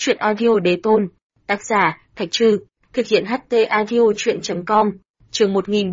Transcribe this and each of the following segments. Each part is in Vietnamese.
Truyện audio đế tôn. Tác giả, Thạch Trư. Thực hiện HT audio truyện.com. Chương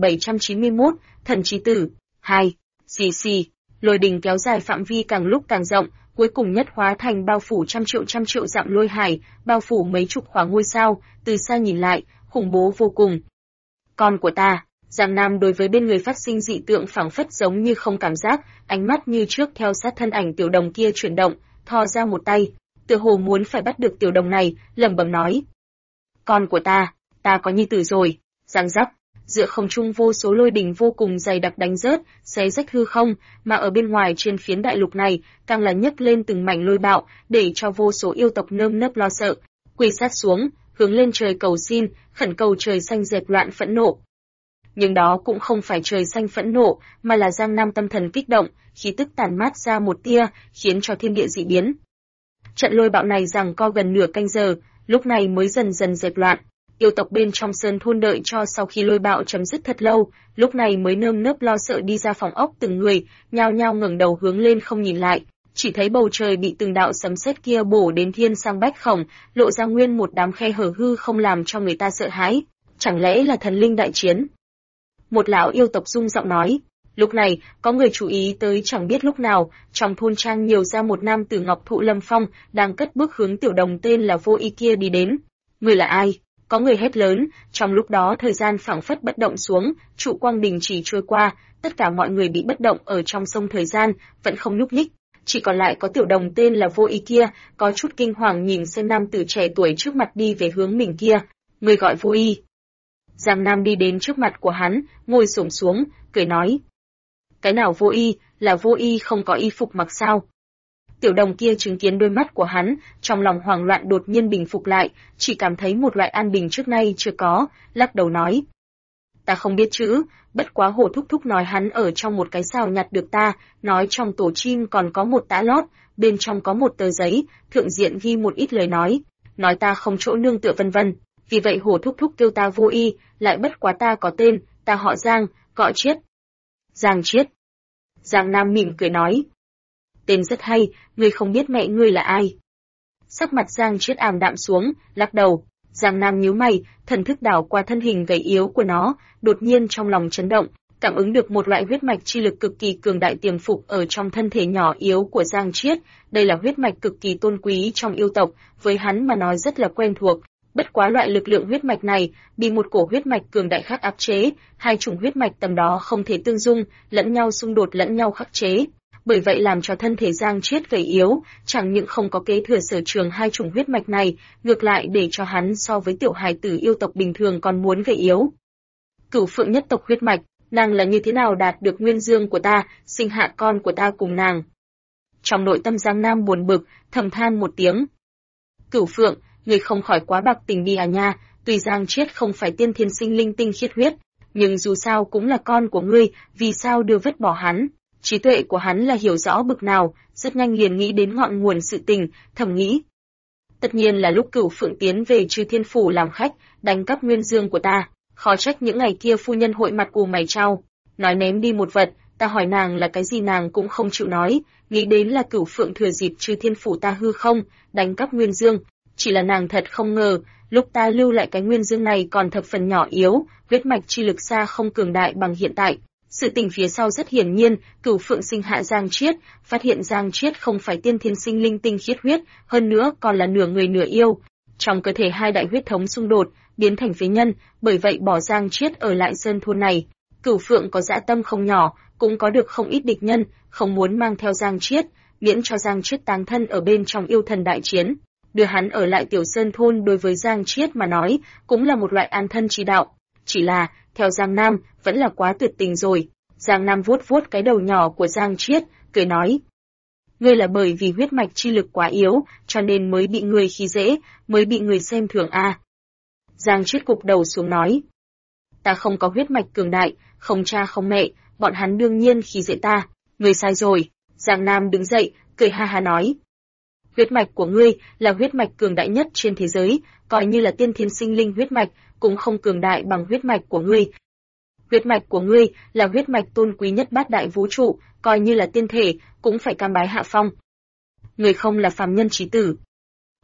1791, Thần Chí Tử. 2. CC. Lôi đình kéo dài phạm vi càng lúc càng rộng, cuối cùng nhất hóa thành bao phủ trăm triệu dặm lôi hải, bao phủ mấy chục khóa ngôi sao, từ xa nhìn lại, khủng bố vô cùng. Con của ta. Giang Nam đối với bên người phát sinh dị tượng phảng phất giống như không cảm giác, ánh mắt như trước theo sát thân ảnh tiểu đồng kia chuyển động, thò ra một tay, tựa hồ muốn phải bắt được tiểu đồng này, lẩm bẩm nói: "Con của ta có nhi tử rồi." Giang giác, giữa không trung vô số lôi đình vô cùng dày đặc đánh rớt, xé rách hư không, mà ở bên ngoài trên phiến đại lục này, càng là nhấc lên từng mảnh lôi bạo, để cho vô số yêu tộc nơm nớp lo sợ, quỳ sát xuống, hướng lên trời cầu xin, khẩn cầu trời xanh dẹp loạn phẫn nộ. Nhưng đó cũng không phải trời xanh phẫn nộ, mà là Giang Nam tâm thần kích động, khí tức tản mát ra một tia, khiến cho thiên địa dị biến. Trận lôi bạo này giằng co gần nửa canh giờ, lúc này mới dần dần dẹp loạn. Yêu tộc bên trong sơn thôn đợi cho sau khi lôi bạo chấm dứt thật lâu, lúc này mới nơm nớp lo sợ đi ra phòng ốc từng người, nhao nhao ngẩng đầu hướng lên không nhìn lại, chỉ thấy bầu trời bị từng đạo sấm sét kia bổ đến thiên sang bách khổng, lộ ra nguyên một đám khe hở hư không làm cho người ta sợ hãi. Chẳng lẽ là thần linh đại chiến? Một lão yêu tộc rung giọng nói. Lúc này, có người chú ý tới chẳng biết lúc nào, trong thôn trang nhiều ra một nam tử ngọc thụ lâm phong, đang cất bước hướng tiểu đồng tên là Vô Y kia đi đến. Người là ai? Có người hét lớn, trong lúc đó thời gian phảng phất bất động xuống, trụ quang đình chỉ trôi qua, tất cả mọi người bị bất động ở trong sông thời gian, vẫn không nhúc nhích. Chỉ còn lại có tiểu đồng tên là Vô Y kia, có chút kinh hoàng nhìn xem nam tử trẻ tuổi trước mặt đi về hướng mình kia. Người gọi Vô Y. Giang Nam đi đến trước mặt của hắn, ngồi xổm xuống, cười nói: "Cái nào Vô Y, là Vô Y không có y phục mặc sao?" Tiểu đồng kia chứng kiến đôi mắt của hắn, trong lòng hoảng loạn đột nhiên bình phục lại, chỉ cảm thấy một loại an bình trước nay chưa có, lắc đầu nói: "Ta không biết chữ, bất quá Hồ thúc thúc nói hắn ở trong một cái xào nhặt được ta, nói trong tổ chim còn có một tã lót, bên trong có một tờ giấy, thượng diện ghi một ít lời nói ta không chỗ nương tựa vân vân. Vì vậy Hồ thúc thúc kêu ta Vô Y, lại bất quá ta có tên, ta họ Giang, gọi Chiết." Giang Chiết. Giang Nam mỉm cười nói: "Tên rất hay, ngươi không biết mẹ ngươi là ai?" Sắc mặt Giang Chiết ảm đạm xuống, lắc đầu. Giang Nam nhíu mày, thần thức đảo qua thân hình gầy yếu của nó, đột nhiên trong lòng chấn động, cảm ứng được một loại huyết mạch chi lực cực kỳ cường đại tiềm phục ở trong thân thể nhỏ yếu của Giang Chiết. Đây là huyết mạch cực kỳ tôn quý trong yêu tộc, với hắn mà nói rất là quen thuộc. Bất quá loại lực lượng huyết mạch này bị một cổ huyết mạch cường đại khác áp chế, hai chủng huyết mạch tầm đó không thể tương dung, lẫn nhau xung đột lẫn nhau khắc chế. Bởi vậy làm cho thân thể Giang Chiết gầy yếu, chẳng những không có kế thừa sở trường hai chủng huyết mạch này, ngược lại để cho hắn so với tiểu hài tử yêu tộc bình thường còn muốn gầy yếu. Cửu Phượng nhất tộc huyết mạch, nàng là như thế nào đạt được nguyên dương của ta, sinh hạ con của ta cùng nàng? Trong nội tâm Giang Nam buồn bực, thầm than một tiếng. Cửu Phượng, người không khỏi quá bạc tình đi à nha, tuy Giang Chiết không phải tiên thiên sinh linh tinh khiết huyết, nhưng dù sao cũng là con của ngươi, vì sao đưa vứt bỏ hắn? Trí tuệ của hắn là hiểu rõ bực nào, rất nhanh liền nghĩ đến ngọn nguồn sự tình, thầm nghĩ. Tất nhiên là lúc Cửu Phượng tiến về Chư Thiên Phủ làm khách, đánh cắp nguyên dương của ta, khó trách những ngày kia phu nhân hội mặt ù mày trao, nói ném đi một vật, ta hỏi nàng là cái gì nàng cũng không chịu nói, nghĩ đến là Cửu Phượng thừa dịp Chư Thiên Phủ ta hư không, đánh cắp nguyên dương. Chỉ là nàng thật không ngờ, lúc ta lưu lại cái nguyên dương này còn thập phần nhỏ yếu, huyết mạch chi lực xa không cường đại bằng hiện tại. Sự tình phía sau rất hiển nhiên, Cửu Phượng sinh hạ Giang Chiết, phát hiện Giang Chiết không phải tiên thiên sinh linh tinh khiết huyết, hơn nữa còn là nửa người nửa yêu. Trong cơ thể hai đại huyết thống xung đột, biến thành phế nhân, bởi vậy bỏ Giang Chiết ở lại sơn thôn này. Cửu Phượng có dã tâm không nhỏ, cũng có được không ít địch nhân, không muốn mang theo Giang Chiết, miễn cho Giang Chiết táng thân ở bên trong yêu thần đại chiến. Đưa hắn ở lại tiểu sơn thôn đối với Giang Chiết mà nói, cũng là một loại an thân chi đạo. Chỉ là, theo Giang Nam, vẫn là quá tuyệt tình rồi. Giang Nam vuốt vuốt cái đầu nhỏ của Giang Chiết, cười nói: "Ngươi là bởi vì huyết mạch chi lực quá yếu, cho nên mới bị người khi dễ, mới bị người xem thường a." Giang Chiết gục đầu xuống nói: "Ta không có huyết mạch cường đại, không cha không mẹ, bọn hắn đương nhiên khi dễ ta." "Ngươi sai rồi." Giang Nam đứng dậy, cười ha ha nói: "Huyết mạch của ngươi là huyết mạch cường đại nhất trên thế giới, coi như là tiên thiên sinh linh huyết mạch, cũng không cường đại bằng huyết mạch của ngươi. Huyết mạch của ngươi là huyết mạch tôn quý nhất bát đại vũ trụ, coi như là tiên thể, cũng phải cam bái hạ phong. Ngươi không là phàm nhân chí tử."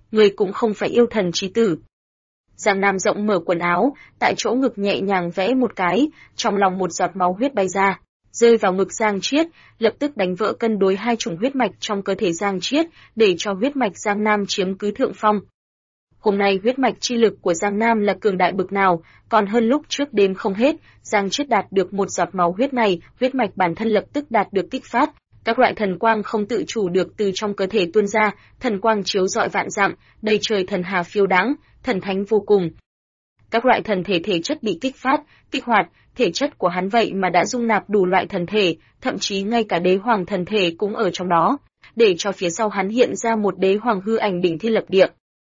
người cũng không phải yêu thần chí tử. Giang Nam rộng mở quần áo, tại chỗ ngực nhẹ nhàng vẽ một cái, trong lòng một giọt máu huyết bay ra, rơi vào ngực Giang Chiết, lập tức đánh vỡ cân đối hai chủng huyết mạch trong cơ thể Giang Chiết, để cho huyết mạch Giang Nam chiếm cứ thượng phong. Hôm nay huyết mạch chi lực của Giang Nam là cường đại bực nào, còn hơn lúc trước đêm không hết, Giang Chiết đạt được một giọt máu huyết này, huyết mạch bản thân lập tức đạt được kích phát, các loại thần quang không tự chủ được từ trong cơ thể tuôn ra, thần quang chiếu rọi vạn dặm, đầy trời thần hà phiêu đãng, thần thánh vô cùng. Các loại thần thể chất bị kích phát, kích hoạt, thể chất của hắn vậy mà đã dung nạp đủ loại thần thể, thậm chí ngay cả đế hoàng thần thể cũng ở trong đó, để cho phía sau hắn hiện ra một đế hoàng hư ảnh đỉnh thiên lập địa.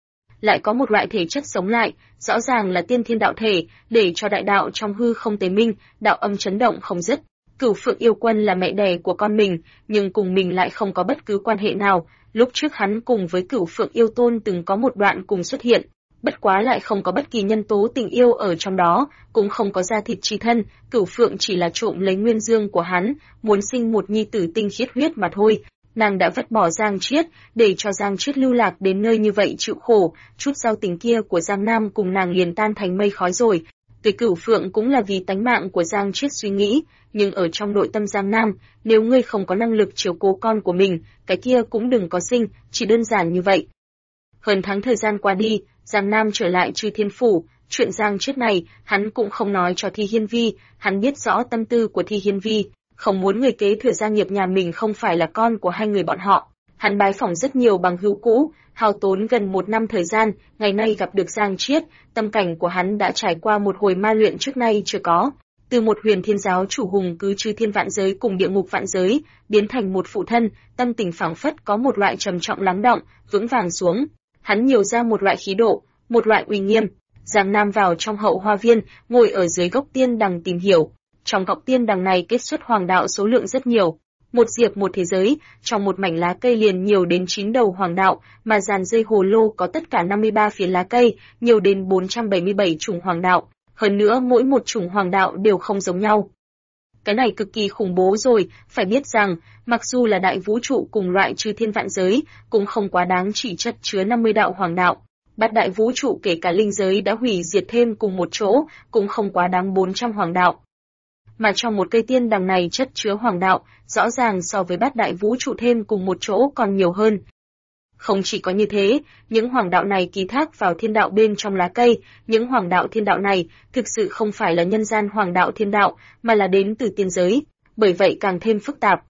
Lại có một loại thể chất sống lại, rõ ràng là tiên thiên đạo thể, để cho đại đạo trong hư không tế minh, đạo âm chấn động không dứt. Cửu Phượng yêu quân là mẹ đẻ của con mình, nhưng cùng mình lại không có bất cứ quan hệ nào. Lúc trước hắn cùng với Cửu Phượng yêu tôn từng có một đoạn cùng xuất hiện, bất quá lại không có bất kỳ nhân tố tình yêu ở trong đó, cũng không có da thịt chi thân. Cửu Phượng chỉ là trộm lấy nguyên dương của hắn, muốn sinh một nhi tử tinh khiết huyết mà thôi. Nàng đã vứt bỏ Giang Chiết, để cho Giang Chiết lưu lạc đến nơi như vậy chịu khổ, chút giao tình kia của Giang Nam cùng nàng liền tan thành mây khói rồi. Tuy Cửu Phượng cũng là vì tánh mạng của Giang Chiết suy nghĩ, nhưng ở trong nội tâm Giang Nam, nếu ngươi không có năng lực chiếu cố con của mình, cái kia cũng đừng có sinh, chỉ đơn giản như vậy. Hơn tháng thời gian qua đi, Giang Nam trở lại Chư Thiên Phủ, chuyện Giang Chiết này, hắn cũng không nói cho Thi Hiên Vi, hắn biết rõ tâm tư của Thi Hiên Vi, không muốn người kế thừa gia nghiệp nhà mình không phải là con của hai người bọn họ. Hắn bái phỏng rất nhiều bằng hữu cũ, hao tốn gần 1 năm thời gian, ngày nay gặp được Giang Chiết, tâm cảnh của hắn đã trải qua một hồi ma luyện trước nay chưa có. Từ một huyền thiên giáo chủ hùng cứ chư thiên vạn giới cùng địa ngục vạn giới, biến thành một phụ thân, tâm tình phảng phất có một loại trầm trọng lắng động, vững vàng xuống. Hắn nhiều ra một loại khí độ, một loại uy nghiêm. Giang Nam vào trong hậu hoa viên, ngồi ở dưới gốc tiên đằng tìm hiểu. Trong gốc tiên đằng này kết xuất hoàng đạo số lượng rất nhiều. Một diệp một thế giới, trong một mảnh lá cây liền nhiều đến 9 đầu hoàng đạo, mà dàn dây hồ lô có tất cả 53 phiến lá cây, nhiều đến 477 chủng hoàng đạo. Hơn nữa mỗi một chủng hoàng đạo đều không giống nhau. Cái này cực kỳ khủng bố rồi, phải biết rằng, mặc dù là đại vũ trụ cùng loại chư thiên vạn giới, cũng không quá đáng chỉ chất chứa 50 đạo hoàng đạo. Bát đại vũ trụ kể cả linh giới đã hủy diệt thêm cùng một chỗ, cũng không quá đáng 400 hoàng đạo. Mà trong một cây tiên đằng này chất chứa hoàng đạo, rõ ràng so với bát đại vũ trụ thêm cùng một chỗ còn nhiều hơn. Không chỉ có như thế, những hoàng đạo này ký thác vào thiên đạo bên trong lá cây, những hoàng đạo thiên đạo này thực sự không phải là nhân gian hoàng đạo thiên đạo, mà là đến từ tiên giới, bởi vậy càng thêm phức tạp.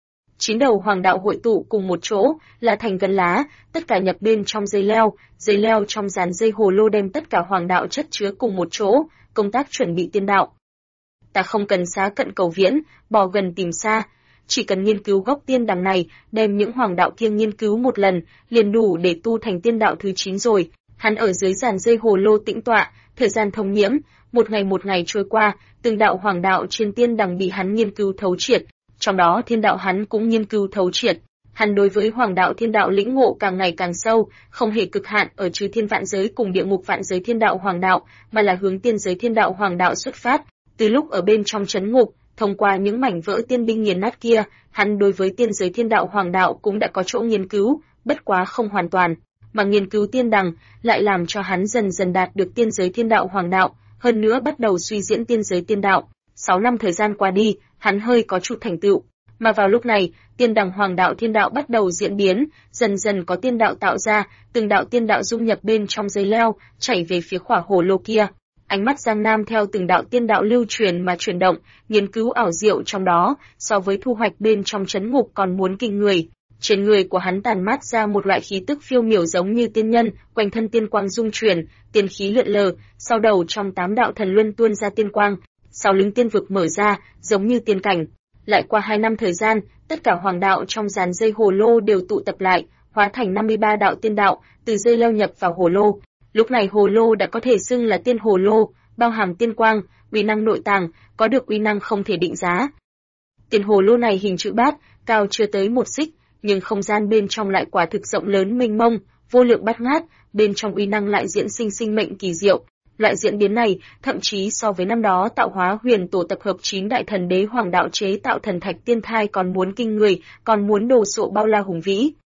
9 đầu hoàng đạo hội tụ cùng một chỗ, là thành gân lá, tất cả nhập bên trong dây leo trong dàn dây hồ lô đem tất cả hoàng đạo chất chứa cùng một chỗ, công tác chuẩn bị tiên đạo. Ta không cần xá cận cầu viễn, bò gần tìm xa, chỉ cần nghiên cứu gốc tiên đằng này, đem những hoàng đạo kia nghiên cứu một lần, liền đủ để tu thành tiên đạo thứ 9 rồi. Hắn ở dưới dàn dây hồ lô tĩnh tọa, thời gian thông nhiễm, một ngày trôi qua, từng đạo hoàng đạo trên tiên đằng bị hắn nghiên cứu thấu triệt, trong đó thiên đạo hắn cũng nghiên cứu thấu triệt. Hắn đối với hoàng đạo thiên đạo lĩnh ngộ càng ngày càng sâu, không hề cực hạn ở chư thiên vạn giới cùng địa ngục vạn giới thiên đạo hoàng đạo, mà là hướng tiên giới thiên đạo hoàng đạo xuất phát. Từ lúc ở bên trong trấn ngục, thông qua những mảnh vỡ tiên binh nghiền nát kia, hắn đối với tiên giới thiên đạo hoàng đạo cũng đã có chỗ nghiên cứu, bất quá không hoàn toàn, mà nghiên cứu tiên đằng lại làm cho hắn dần dần đạt được tiên giới thiên đạo hoàng đạo, hơn nữa bắt đầu suy diễn tiên giới tiên đạo. 6 năm thời gian qua đi, hắn hơi có chút thành tựu, mà vào lúc này, tiên đằng hoàng đạo thiên đạo bắt đầu diễn biến, dần dần có tiên đạo tạo ra, từng đạo tiên đạo dung nhập bên trong dây leo, chảy về phía khỏa hồ lô kia. Ánh mắt Giang Nam theo từng đạo tiên đạo lưu truyền mà chuyển động, nghiên cứu ảo diệu trong đó, so với thu hoạch bên trong trấn ngục còn muốn kinh người. Trên người của hắn tàn mát ra một loại khí tức phiêu miểu giống như tiên nhân, quanh thân tiên quang dung chuyển, tiên khí lượn lờ, sau đầu trong 8 đạo thần luân tuôn ra tiên quang, sau lưng tiên vực mở ra, giống như tiên cảnh. Lại qua 2 năm thời gian, tất cả hoàng đạo trong dàn dây hồ lô đều tụ tập lại, hóa thành 53 đạo tiên đạo, từ dây leo nhập vào hồ lô. Lúc này hồ lô đã có thể xưng là tiên hồ lô, bao hàm tiên quang, uy năng nội tàng, có được uy năng không thể định giá. Tiên hồ lô này hình chữ bát, cao chưa tới 1 xích, nhưng không gian bên trong lại quả thực rộng lớn mênh mông, vô lượng bát ngát, bên trong uy năng lại diễn sinh sinh mệnh kỳ diệu. Loại diễn biến này, thậm chí so với năm đó tạo hóa huyền tổ tập hợp 9 đại thần đế hoàng đạo chế tạo thần thạch tiên thai còn muốn kinh người, còn muốn đồ sộ bao la hùng vĩ.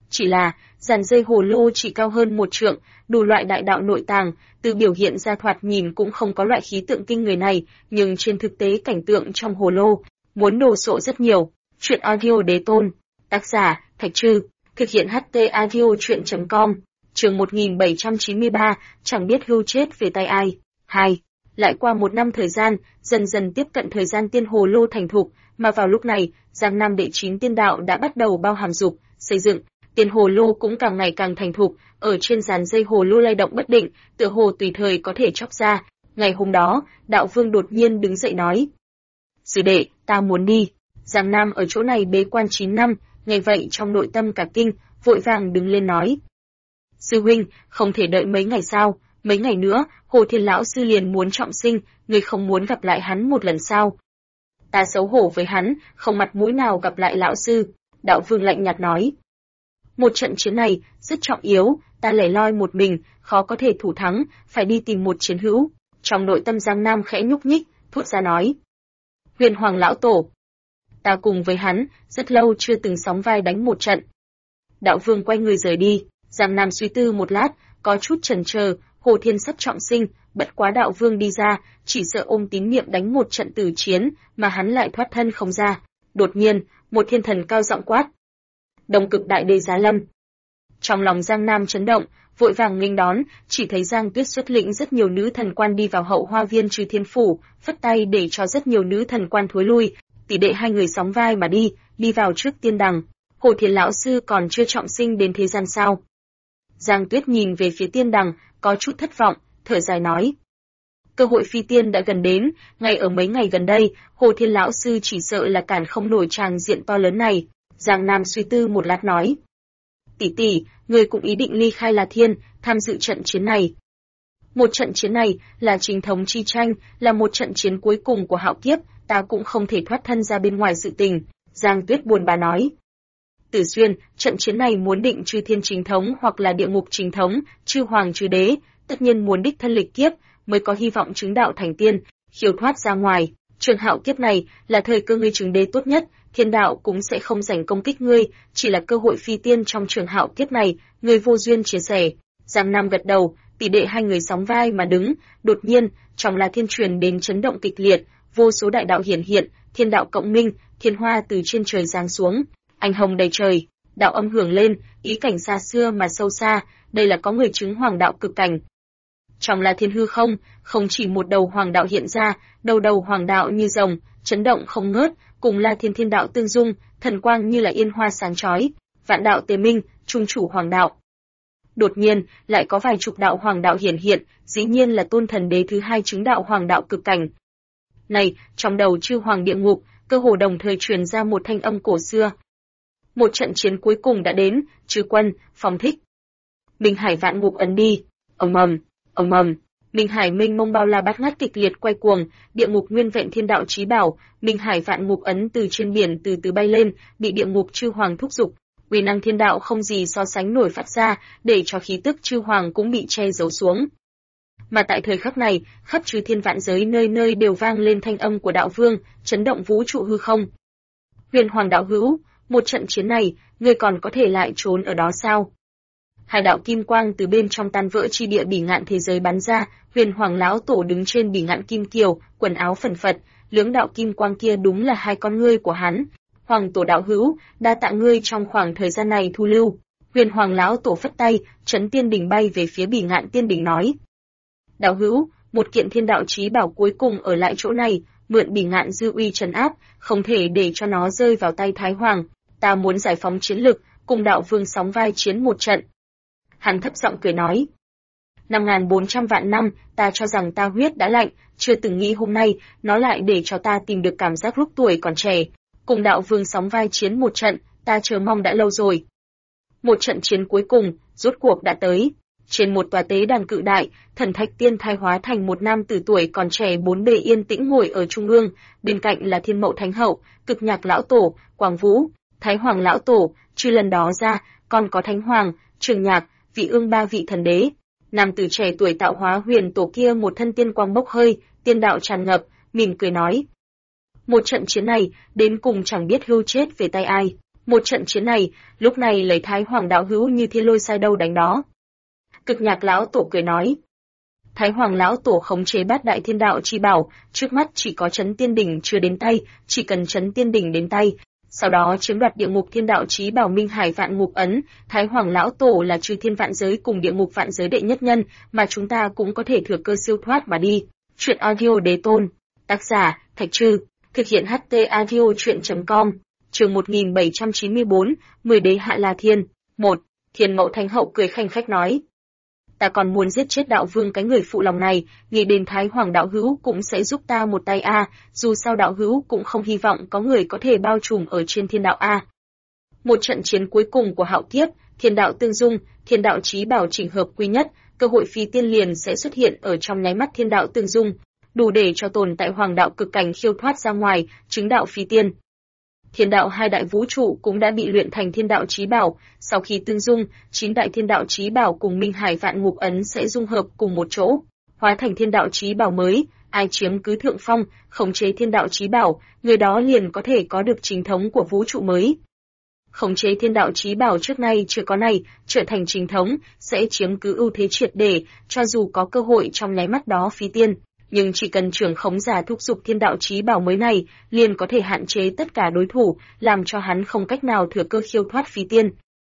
Chỉ là, dàn dây hồ lô chỉ cao hơn 1 trượng, đủ loại đại đạo nội tàng, từ biểu hiện ra thoạt nhìn cũng không có loại khí tượng kinh người này, nhưng trên thực tế cảnh tượng trong hồ lô, muốn đồ sộ rất nhiều. Truyện audio đế tôn, tác giả, Thạch Trư, thực hiện HT audio truyện.com, chương 1793, chẳng biết hưu chết về tay ai. 2. Lại qua 1 năm thời gian, dần dần tiếp cận thời gian tiên hồ lô thành thục, mà vào lúc này, Giang Nam đệ 9 tiên đạo đã bắt đầu bao hàm dục, xây dựng, tiên hồ lô cũng càng ngày càng thành thục, ở trên dàn dây hồ lô lay động bất định, tựa hồ tùy thời có thể chóc ra. Ngày hôm đó, đạo vương đột nhiên đứng dậy nói: "Sư đệ, ta muốn đi." Giang Nam ở chỗ này bế quan 9 năm, nghe vậy trong nội tâm cả kinh, vội vàng đứng lên nói: "Sư huynh, không thể đợi mấy ngày sao? Mấy ngày nữa, Hồ Thiên lão sư liền muốn trọng sinh, ngươi không muốn gặp lại hắn một lần sao?" "Ta xấu hổ với hắn, không mặt mũi nào gặp lại lão sư." Đạo vương lạnh nhạt nói: "Một trận chiến này rất trọng yếu, ta lẻ loi một mình, khó có thể thủ thắng, phải đi tìm một chiến hữu." Trong nội tâm Giang Nam khẽ nhúc nhích, thốt ra nói: "Huyền Hoàng lão tổ." "Ta cùng với hắn, rất lâu chưa từng sóng vai đánh một trận." Đạo vương quay người rời đi. Giang Nam suy tư một lát, có chút chần chờ, Hồ Thiên sắp trọng sinh, bất quá đạo vương đi ra, chỉ sợ ôm tín niệm đánh một trận tử chiến, mà hắn lại thoát thân không ra. Đột nhiên, một thiên thần cao giọng quát: "Đông Cực Đại Đế giá lâm!" Trong lòng Giang Nam chấn động, vội vàng nghênh đón, chỉ thấy Giang Tuyết xuất lĩnh rất nhiều nữ thần quan đi vào hậu hoa viên Trừ Thiên phủ, phất tay để cho rất nhiều nữ thần quan thối lui, tỷ đệ hai người sóng vai mà đi vào trước tiên đằng. Hồ Thiên lão sư còn chưa trọng sinh đến thế gian sao? Giang Tuyết nhìn về phía tiên đằng, có chút thất vọng, thở dài nói: "Cơ hội phi tiên đã gần đến, ngay ở mấy ngày gần đây, Hồ Thiên lão sư chỉ sợ là cản không nổi tràng diện to lớn này." Giang Nam suy tư một lát nói: "Tỷ tỷ, người cũng ý định ly khai La Thiên, tham dự trận chiến này." "Một trận chiến này là chính thống chi tranh, là một trận chiến cuối cùng của hạo kiếp, ta cũng không thể thoát thân ra bên ngoài sự tình." Giang Tuyết buồn bã nói: "Tử Xuyên, trận chiến này muốn định Chư Thiên chính thống hoặc là địa ngục chính thống, Chư Hoàng Chư Đế, tất nhiên muốn đích thân lịch kiếp mới có hy vọng chứng đạo thành tiên, khiêu thoát ra ngoài. Trường hạo kiếp này là thời cơ ngươi chứng đế tốt nhất, thiên đạo cũng sẽ không rảnh công kích ngươi, chỉ là cơ hội phi tiên trong trường hạo kiếp này, ngươi vô duyên chia sẻ." Giang Nam gật đầu, tỷ đệ hai người sóng vai mà đứng, đột nhiên, trong La Thiên truyền đến chấn động kịch liệt, vô số đại đạo hiển hiện, thiên đạo cộng minh, thiên hoa từ trên trời giáng xuống, ánh hồng đầy trời, đạo âm hưởng lên, ý cảnh xa xưa mà sâu xa, đây là có người chứng hoàng đạo cực cảnh. Trong La Thiên hư không, không chỉ một đầu hoàng đạo hiện ra, đầu hoàng đạo như rồng, chấn động không ngớt, cùng La Thiên thiên đạo tương dung, thần quang như là yên hoa sáng chói, vạn đạo tề minh, trung chủ hoàng đạo. Đột nhiên, lại có vài chục đạo hoàng đạo hiển hiện, dĩ nhiên là tôn thần đế thứ hai chứng đạo hoàng đạo cực cảnh. Này, trong đầu Chư Hoàng địa ngục, cơ hồ đồng thời truyền ra một thanh âm cổ xưa. Một trận chiến cuối cùng đã đến, Chư Quân, phóng thích. Minh Hải vạn ngục ấn đi. Ầm ầm, ầm ầm. Minh Hải mênh mông bao la bát ngát kịch liệt quay cuồng, địa ngục nguyên vẹn thiên đạo chí bảo, Minh Hải vạn ngục ấn từ trên biển từ từ bay lên, bị địa ngục Chư Hoàng thúc giục. Uy năng thiên đạo không gì so sánh nổi phát ra, để cho khí tức Chư Hoàng cũng bị che giấu xuống. Mà tại thời khắc này, khắp chư thiên vạn giới nơi nơi đều vang lên thanh âm của đạo vương, chấn động vũ trụ hư không. Huyền Hoàng đạo hữu, một trận chiến này, ngươi còn có thể lại trốn ở đó sao? Hai đạo kim quang từ bên trong tan vỡ chi địa bỉ ngạn thế giới bắn ra, Huyền Hoàng lão tổ đứng trên bỉ ngạn kim kiều, quần áo phần phật, lưỡng đạo kim quang kia đúng là hai con ngươi của hắn. Hoàng tổ đạo hữu, đa tạ ngươi trong khoảng thời gian này thu lưu. Huyền Hoàng lão tổ phất tay, chấn tiên đỉnh bay về phía bỉ ngạn tiên đỉnh nói: "Đạo hữu, một kiện thiên đạo chí bảo cuối cùng ở lại chỗ này, mượn bỉ ngạn dư uy trấn áp, không thể để cho nó rơi vào tay Thái Hoàng. Ta muốn giải phóng chiến lực, cùng đạo vương sóng vai chiến một trận." Hắn thấp giọng cười nói: 5.400 vạn năm, ta cho rằng ta huyết đã lạnh, chưa từng nghĩ hôm nay, nó lại để cho ta tìm được cảm giác lúc tuổi còn trẻ. Cùng đạo vương sóng vai chiến một trận, ta chờ mong đã lâu rồi. Một trận chiến cuối cùng, rốt cuộc đã tới. Trên một tòa tế đàn cự đại, Thần Thạch Tiên thay hóa thành một nam tử tuổi còn trẻ, bốn bề yên tĩnh ngồi ở trung ương, bên cạnh là Thiên Mậu Thánh Hậu, Cực Nhạc lão tổ, Quảng Vũ, Thái Hoàng lão tổ, trừ lần đó ra, còn có Thánh Hoàng, Trường Nhạc, Vị Ương ba vị thần đế. Nam tử trẻ tuổi tạo hóa huyền tổ kia một thân tiên quang bốc hơi, tiên đạo tràn ngập, mỉm cười nói: "Một trận chiến này, đến cùng chẳng biết hưu chết về tay ai." Một trận chiến này, lúc này lấy Thái Hoàng đạo hữu như thiên lôi sai đâu đánh đó. Cực Nhạc lão tổ cười nói. Thái Hoàng lão tổ khống chế bát đại thiên đạo chi bảo, trước mắt chỉ có Chấn Tiên đỉnh chưa đến tay, chỉ cần Chấn Tiên đỉnh đến tay, sau đó chiếm đoạt địa ngục thiên đạo chí bảo Minh Hải Vạn Ngục ấn. Thái Hoàng lão tổ là chư thiên vạn giới cùng địa ngục vạn giới đệ nhất nhân, mà chúng ta cũng có thể thừa cơ siêu thoát mà đi. Truyện audio đế tôn, tác giả Thạch Trư, thực hiện HT audio truyện.com. Chương 1794, 10 đế hạ La Thiên. 1. Thiên Mẫu Thánh Hậu cười khanh khách nói: Ta còn muốn giết chết đạo vương cái người phụ lòng này, nghĩ đến Thái Hoàng đạo hữu cũng sẽ giúp ta một tay a, dù sao đạo hữu cũng không hy vọng có người có thể bao trùm ở trên thiên đạo a. Một trận chiến cuối cùng của hạo kiếp, thiên đạo tương dung, thiên đạo chí bảo chỉnh hợp quy nhất, cơ hội phi tiên liền sẽ xuất hiện ở trong nháy mắt thiên đạo tương dung, đủ để cho tồn tại hoàng đạo cực cảnh khiêu thoát ra ngoài, chứng đạo phi tiên. Thiên đạo hai đại vũ trụ cũng đã bị luyện thành thiên đạo chí bảo, sau khi tương dung, 9 đại thiên đạo chí bảo cùng Minh Hải Vạn Ngục ấn sẽ dung hợp cùng một chỗ, hóa thành thiên đạo chí bảo mới, ai chiếm cứ thượng phong, khống chế thiên đạo chí bảo, người đó liền có thể có được chính thống của vũ trụ mới. Khống chế thiên đạo chí bảo trước nay chưa có này, trở thành chính thống, sẽ chiếm cứ ưu thế triệt để, cho dù có cơ hội trong nháy mắt đó phi tiên, nhưng chỉ cần trưởng khống giả thúc giục thiên đạo chí bảo mới này, liền có thể hạn chế tất cả đối thủ, làm cho hắn không cách nào thừa cơ khiêu thoát phi tiên.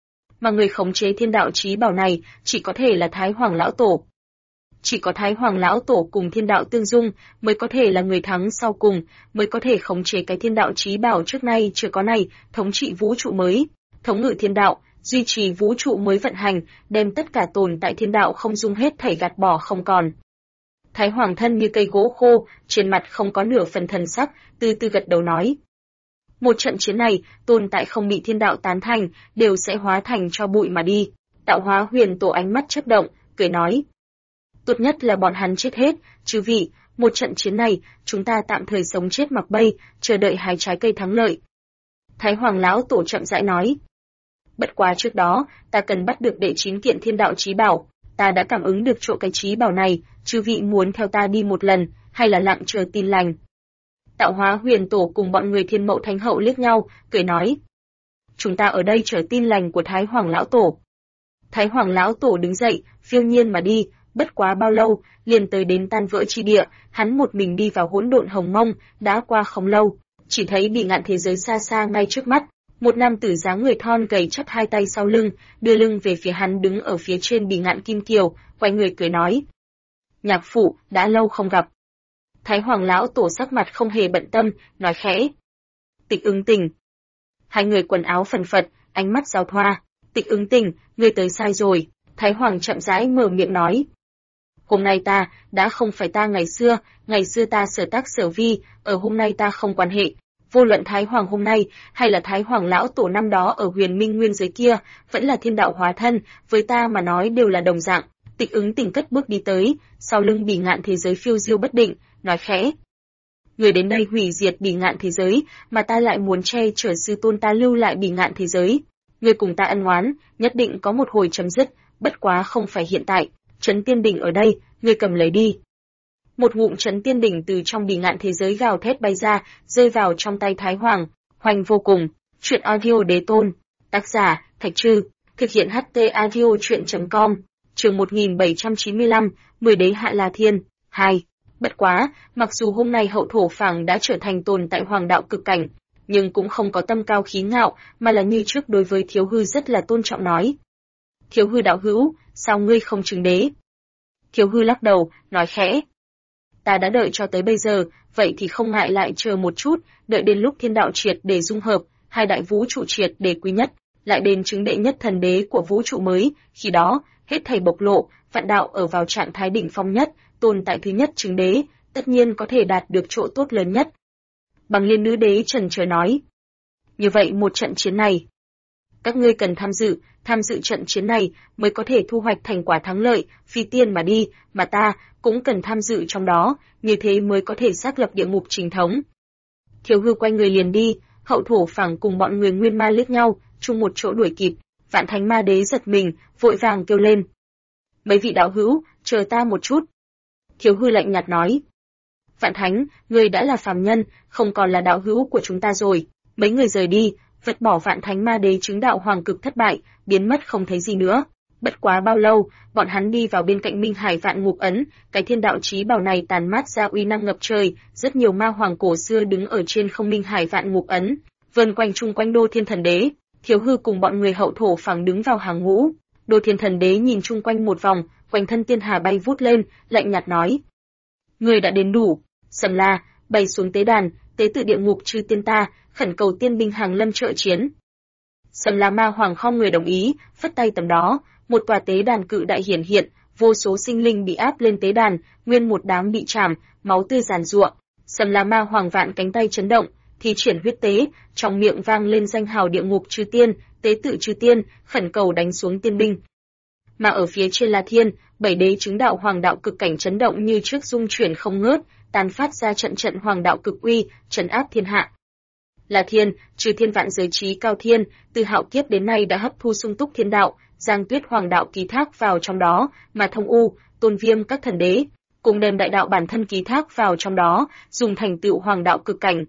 Mà người khống chế thiên đạo chí bảo này, chỉ có thể là Thái Hoàng lão tổ. Chỉ có Thái Hoàng lão tổ cùng thiên đạo tương dung, mới có thể là người thắng sau cùng, mới có thể khống chế cái thiên đạo chí bảo trước nay chưa có này, thống trị vũ trụ mới, thống ngự thiên đạo, duy trì vũ trụ mới vận hành, đem tất cả tồn tại thiên đạo không dung hết thảy gạt bỏ không còn. Thái Hoàng thân như cây gỗ khô, trên mặt không có nửa phần thần sắc, từ từ gật đầu nói: Một trận chiến này, tồn tại không bị thiên đạo tán thành, đều sẽ hóa thành cho bụi mà đi. Tạo Hóa Huyền Tổ ánh mắt chớp động, cười nói: Tốt nhất là bọn hắn chết hết, chư vị, một trận chiến này, chúng ta tạm thời sống chết mặc bay, chờ đợi hái trái cây thắng lợi. Thái Hoàng lão tổ chậm rãi nói: Bất quá trước đó, ta cần bắt được đệ 9 kiện thiên đạo chí bảo, ta đã cảm ứng được chỗ cái chí bảo này, chư vị muốn theo ta đi một lần, hay là lặng chờ tin lành? Tạo Hóa Huyền Tổ cùng bọn người Thiên Mẫu Thánh Hậu liếc nhau, cười nói: Chúng ta ở đây chờ tin lành của Thái Hoàng lão tổ. Thái Hoàng lão tổ đứng dậy, phiêu nhiên mà đi, bất quá bao lâu, liền tới đến tan vỡ chi địa, hắn một mình đi vào hỗn độn hồng mông, đã qua không lâu, chỉ thấy Bỉ Ngạn thế giới xa xa ngay trước mắt, một nam tử dáng người thon gầy chắp hai tay sau lưng, đưa lưng về phía hắn đứng ở phía trên Bỉ Ngạn kim kiều, quay người cười nói: Nhạc phụ, đã lâu không gặp. Thái Hoàng lão tổ sắc mặt không hề bận tâm, nói khẽ: Tịch Ứng Tình. Hai người quần áo phần phật, ánh mắt giao thoa. Tịch Ứng Tình, ngươi tới sai rồi. Thái Hoàng chậm rãi mở miệng nói: Hôm nay ta, đã không phải ta ngày xưa ta sở tác sở vi, ở hôm nay ta không quan hệ. Vô luận Thái Hoàng hôm nay, hay là Thái Hoàng lão tổ năm đó ở Huyền Minh Nguyên giới kia, vẫn là thiên đạo hóa thân, với ta mà nói đều là đồng dạng. Tịch Ứng Tình cất bước đi tới, sau lưng Bỉ Ngạn thế giới phiêu diêu bất định, nói khẽ: Người đến đây hủy diệt Bỉ Ngạn thế giới, mà ta lại muốn che chở sư tôn ta lưu lại Bỉ Ngạn thế giới. Người cùng ta ân oán, nhất định có một hồi chấm dứt, bất quá không phải hiện tại. Chấn Tiên đỉnh ở đây, ngươi cầm lấy đi. Một ngụm Chấn Tiên đỉnh từ trong Bỉ Ngạn thế giới gào thét bay ra, rơi vào trong tay Thái Hoàng, hoành vô cùng. Truyện audio đế tôn, tác giả Thạch Trư, thực hiện HT audio truyện.com. Chương 1795, 10 đế hạ La Thiên. 2. Bất quá, mặc dù hôm nay hậu thổ phảng đã trở thành tồn tại hoàng đạo cực cảnh, nhưng cũng không có tâm cao khí ngạo, mà là như trước đối với Thiếu Hư rất là tôn trọng nói: Thiếu Hư đạo hữu, sao ngươi không chứng đế? Thiếu Hư lắc đầu, nói khẽ: Ta đã đợi cho tới bây giờ, vậy thì không ngại lại chờ một chút, đợi đến lúc thiên đạo triệt để dung hợp, hai đại vũ trụ triệt để quý nhất, lại đến chứng đệ nhất thần đế của vũ trụ mới, khi đó, hết thảy bộc lộ, vạn đạo ở vào trạng thái đỉnh phong nhất, tồn tại thứ nhất chứng đế, tất nhiên có thể đạt được chỗ tốt lớn nhất. Bằng Liên nữ đế trần chờ nói: Như vậy một trận chiến này, các ngươi cần tham dự trận chiến này mới có thể thu hoạch thành quả thắng lợi, phi tiên mà đi, mà ta cũng cần tham dự trong đó, như thế mới có thể xác lập địa ngục chính thống. Thiếu Hư quay người liền đi, hậu thổ phảng cùng bọn người Nguyên Ma liếc nhau, chung một chỗ đuổi kịp. Vạn Thánh Ma Đế giật mình, vội vàng kêu lên: Mấy vị đạo hữu, chờ ta một chút. Thiếu Hư lạnh nhạt nói: Vạn Thánh, người đã là phàm nhân, không còn là đạo hữu của chúng ta rồi. Mấy người rời đi, vứt bỏ Vạn Thánh Ma Đế chứng đạo hoàng cực thất bại, biến mất không thấy gì nữa. Bất quá bao lâu, bọn hắn đi vào bên cạnh Minh Hải Vạn Ngục Ấn, cái thiên đạo chí bảo này tàn mát ra uy năng ngập trời, rất nhiều ma hoàng cổ xưa đứng ở trên không Minh Hải Vạn Ngục Ấn, vần quanh chung quanh Đô Thiên Thần Đế. Thiếu Hư cùng bọn người hậu thổ phẳng đứng vào hàng ngũ. Đô Thiên Thần Đế nhìn chung quanh một vòng, quanh thân tiên hà bay vút lên, lạnh nhạt nói: "Người đã đến đủ." Sầm La bay xuống tế đàn, tế tự địa ngục chư tiên ta, khẩn cầu tiên binh hàng lâm trợ chiến. Sầm La ma hoàng không người đồng ý, phất tay tầm đó, một tòa tế đàn cự đại hiển hiện, vô số sinh linh bị áp lên tế đàn, nguyên một đám bị trảm, máu tươi giàn giụa. Sầm La ma hoàng vạn cánh tay chấn động, thi triển huyết tế, trong miệng vang lên danh hào địa ngục chư tiên, tế tự chư tiên, khẩn cầu đánh xuống tiên binh. Mà ở phía trên La Thiên, 7 đế chứng đạo hoàng đạo cực cảnh chấn động như trước dung chuyển không ngớt, tàn phát ra trận trận hoàng đạo cực uy, trấn áp thiên hạ. La Thiên, trừ thiên vạn giới trí cao thiên, từ hạo kiếp đến nay đã hấp thu sung túc thiên đạo, Giang Tuyết hoàng đạo ký thác vào trong đó, mà Thông U, Tôn Viêm các thần đế cùng đem đại đạo bản thân ký thác vào trong đó, dùng thành tựu hoàng đạo cực cảnh.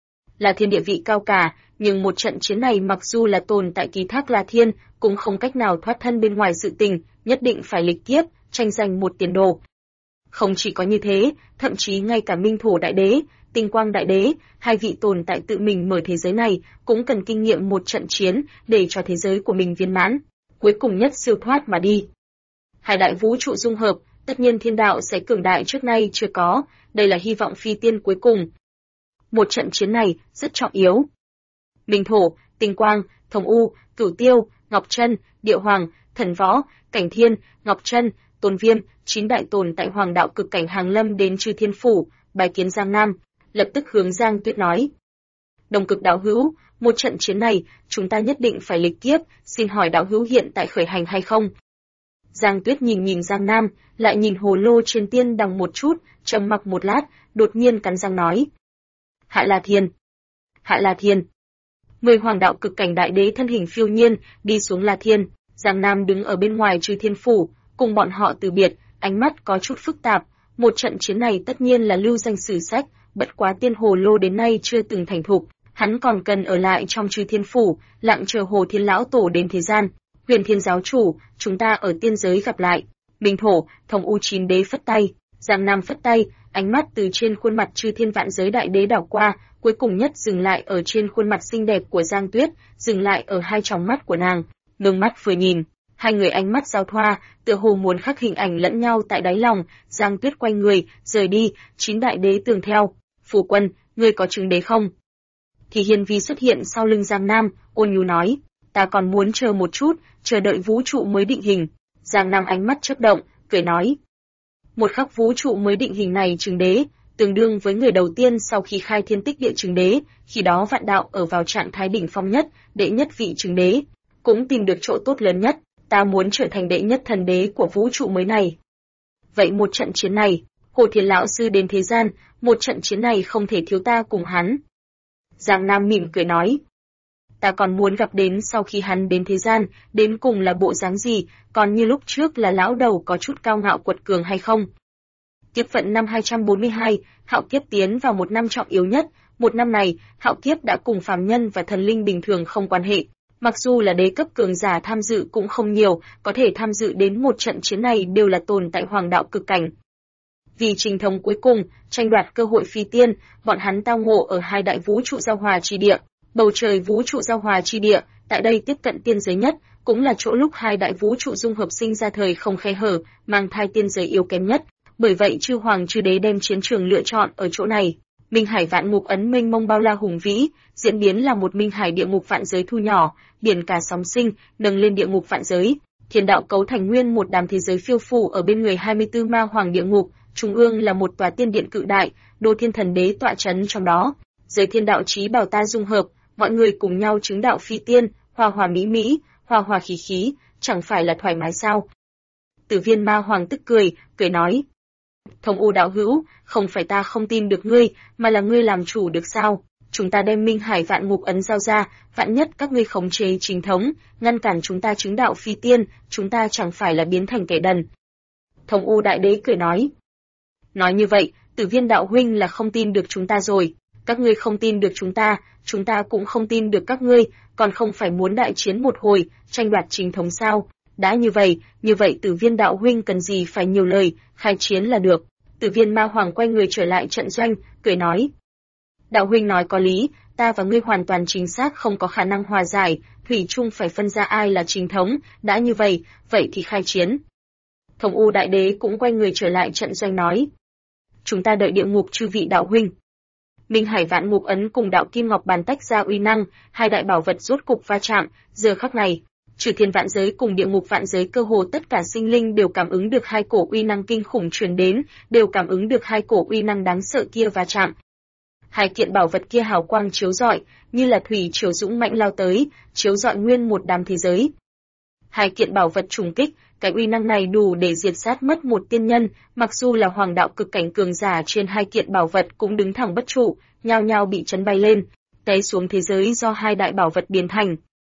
La Thiên địa vị cao cả, nhưng một trận chiến này mặc dù là tồn tại ký thác La Thiên, cũng không cách nào thoát thân bên ngoài sự tình, nhất định phải lịch kiếp, tranh giành một tiền đồ. Không chỉ có như thế, thậm chí ngay cả Minh Thổ Đại Đế, Tinh Quang Đại Đế, hai vị tồn tại tự mình mở thế giới này, cũng cần kinh nghiệm một trận chiến để cho thế giới của mình viên mãn, cuối cùng nhất siêu thoát mà đi. Hai đại vũ trụ dung hợp, tất nhiên thiên đạo sẽ cường đại trước nay chưa có, đây là hy vọng phi tiên cuối cùng. Một trận chiến này rất trọng yếu. Minh Thổ, Tinh Quang, Thông U, Cửu Tiêu, Ngọc Trân, Địa Hoàng, Thần Võ, Cảnh Thiên, Ngọc Trân, Tôn Viêm, 9 đại tồn tại hoàng đạo cực cảnh hàng lâm đến Chư Thiên Phủ, bài kiến Giang Nam, lập tức hướng Giang Tuyết nói: "Đồng Cực đạo hữu, một trận chiến này, chúng ta nhất định phải lịch kiếp, xin hỏi đạo hữu hiện tại khởi hành hay không?" Giang Tuyết nhìn Giang Nam, lại nhìn hồ lô trên tiên đằng một chút, trầm mặc một lát, đột nhiên cắn răng nói: "Hạ La Thiên, Hạ La Thiên." 10 hoàng đạo cực cảnh đại đế thân hình phiêu nhiên đi xuống La Thiên, Giang Nam đứng ở bên ngoài Chư Thiên Phủ, cùng bọn họ từ biệt, ánh mắt có chút phức tạp. Một trận chiến này tất nhiên là lưu danh sử sách, bất quá tiên hồ lô đến nay chưa từng thành thục, hắn còn cần ở lại trong Chư Thiên Phủ, lặng chờ Hồ Thiên lão tổ đến thế gian. Huyền Thiên giáo chủ, chúng ta ở tiên giới gặp lại. Minh Thổ, Thông U 9 đế phất tay, Giang Nam phất tay, ánh mắt từ trên khuôn mặt Chư Thiên vạn giới đại đế đảo qua, cuối cùng nhất dừng lại ở trên khuôn mặt xinh đẹp của Giang Tuyết, dừng lại ở hai tròng mắt của nàng, ngưng mắt vừa nhìn, hai người ánh mắt giao thoa, tựa hồ muốn khắc hình ảnh lẫn nhau tại đáy lòng. Giang Tuyết quay người, rời đi, 9 đại đế tường theo. "Phu quân, ngươi có chứng đế không?" Thì Hiên Vi xuất hiện sau lưng Giang Nam, ôn nhu nói: "Ta còn muốn chờ một chút, chờ đợi vũ trụ mới định hình." Giang Nam ánh mắt chớp động, cười nói: "Một khắc vũ trụ mới định hình này chứng đế, tương đương với người đầu tiên sau khi khai thiên tích địa chứng đế, khi đó vạn đạo ở vào trạng thái đỉnh phong nhất, đệ nhất vị chứng đế, cũng tìm được chỗ tốt lớn nhất, ta muốn trở thành đệ nhất thần đế của vũ trụ mới này. Vậy một trận chiến này, Hồ Thiên lão sư đến thế gian, một trận chiến này không thể thiếu ta cùng hắn." Giang Nam mỉm cười nói: "Ta còn muốn gặp đến sau khi hắn đến thế gian, đến cùng là bộ dáng gì, còn như lúc trước là lão đầu có chút cao ngạo quật cường hay không?" Kiếp vận năm 242, Hạo Kiếp tiến vào một năm trọng yếu nhất, một năm này, Hạo Kiếp đã cùng phàm nhân và thần linh bình thường không quan hệ. Mặc dù là đế cấp cường giả tham dự cũng không nhiều, có thể tham dự đến một trận chiến này đều là tồn tại hoàng đạo cực cảnh. Vì trình thống cuối cùng, tranh đoạt cơ hội phi tiên, bọn hắn tao ngộ ở hai đại vũ trụ giao hòa chi địa. Bầu trời vũ trụ giao hòa chi địa, tại đây tiếp cận tiên giới nhất, cũng là chỗ lúc hai đại vũ trụ dung hợp sinh ra thời không khe hở, mang thai tiên giới yếu kém nhất. Bởi vậy chư hoàng chư đế đem chiến trường lựa chọn ở chỗ này. Minh Hải Vạn Ngục Ấn mênh mông bao la hùng vĩ, diễn biến là một minh hải địa ngục vạn giới thu nhỏ, biển cả sóng sinh, nâng lên địa ngục vạn giới. Thiên đạo cấu thành nguyên một đám thế giới phiêu phù ở bên người 24 ma hoàng địa ngục, trung ương là một tòa tiên điện cự đại, Đô Thiên Thần Đế tọa trấn trong đó. Giới thiên đạo chí bảo ta dung hợp, mọi người cùng nhau chứng đạo phi tiên, hòa hòa mỹ mỹ, hòa hòa khí khí, chẳng phải là thoải mái sao? Tử Viên ma hoàng tức cười, cười nói: "Thông U đạo hữu, không phải ta không tin được ngươi, mà là ngươi làm chủ được sao? Chúng ta đem Minh Hải Vạn Ngục Ấn giao ra, vạn nhất các ngươi khống chế chính thống, ngăn cản chúng ta chứng đạo phi tiên, chúng ta chẳng phải là biến thành kẻ đần." Thông U đại đế cười nói: "Nói như vậy, Tử Viên đạo huynh là không tin được chúng ta rồi. Các ngươi không tin được chúng ta cũng không tin được các ngươi, còn không phải muốn đại chiến một hồi, tranh đoạt chính thống sao? Đã như vậy Tử Viên đạo huynh cần gì phải nhiều lời, khai chiến là được. Tử Viên Ma Hoàng quay người trở lại trận doanh, cười nói. Đạo huynh nói có lý, ta và ngươi hoàn toàn chính xác không có khả năng hòa giải, thủy chung phải phân ra ai là chính thống, đã như vậy thì khai chiến. Thống U Đại Đế cũng quay người trở lại trận doanh nói. Chúng ta đợi địa ngục chư vị đạo huynh. Minh Hải Vạn Ngục Ấn cùng Đạo Kim Ngọc Bàn tách ra uy năng, hai đại bảo vật rốt cục va chạm, giờ khắc này, Trừ Thiên Vạn Giới cùng Địa Ngục Vạn Giới cơ hồ tất cả sinh linh đều cảm ứng được hai cổ uy năng kinh khủng truyền đến, đều cảm ứng được hai cổ uy năng đáng sợ kia va chạm. Hai kiện bảo vật kia hào quang chiếu rọi, như là thủy triều dũng mãnh lao tới, chiếu rọi nguyên một đám thế giới. Hai kiện bảo vật trùng kích, cái uy năng này đủ để diệt sát mất một tiên nhân, mặc dù là hoàng đạo cực cảnh cường giả trên hai kiện bảo vật cũng đứng thẳng bất trụ, nhao nhao bị chấn bay lên, té xuống thế giới do hai đại bảo vật biến thành.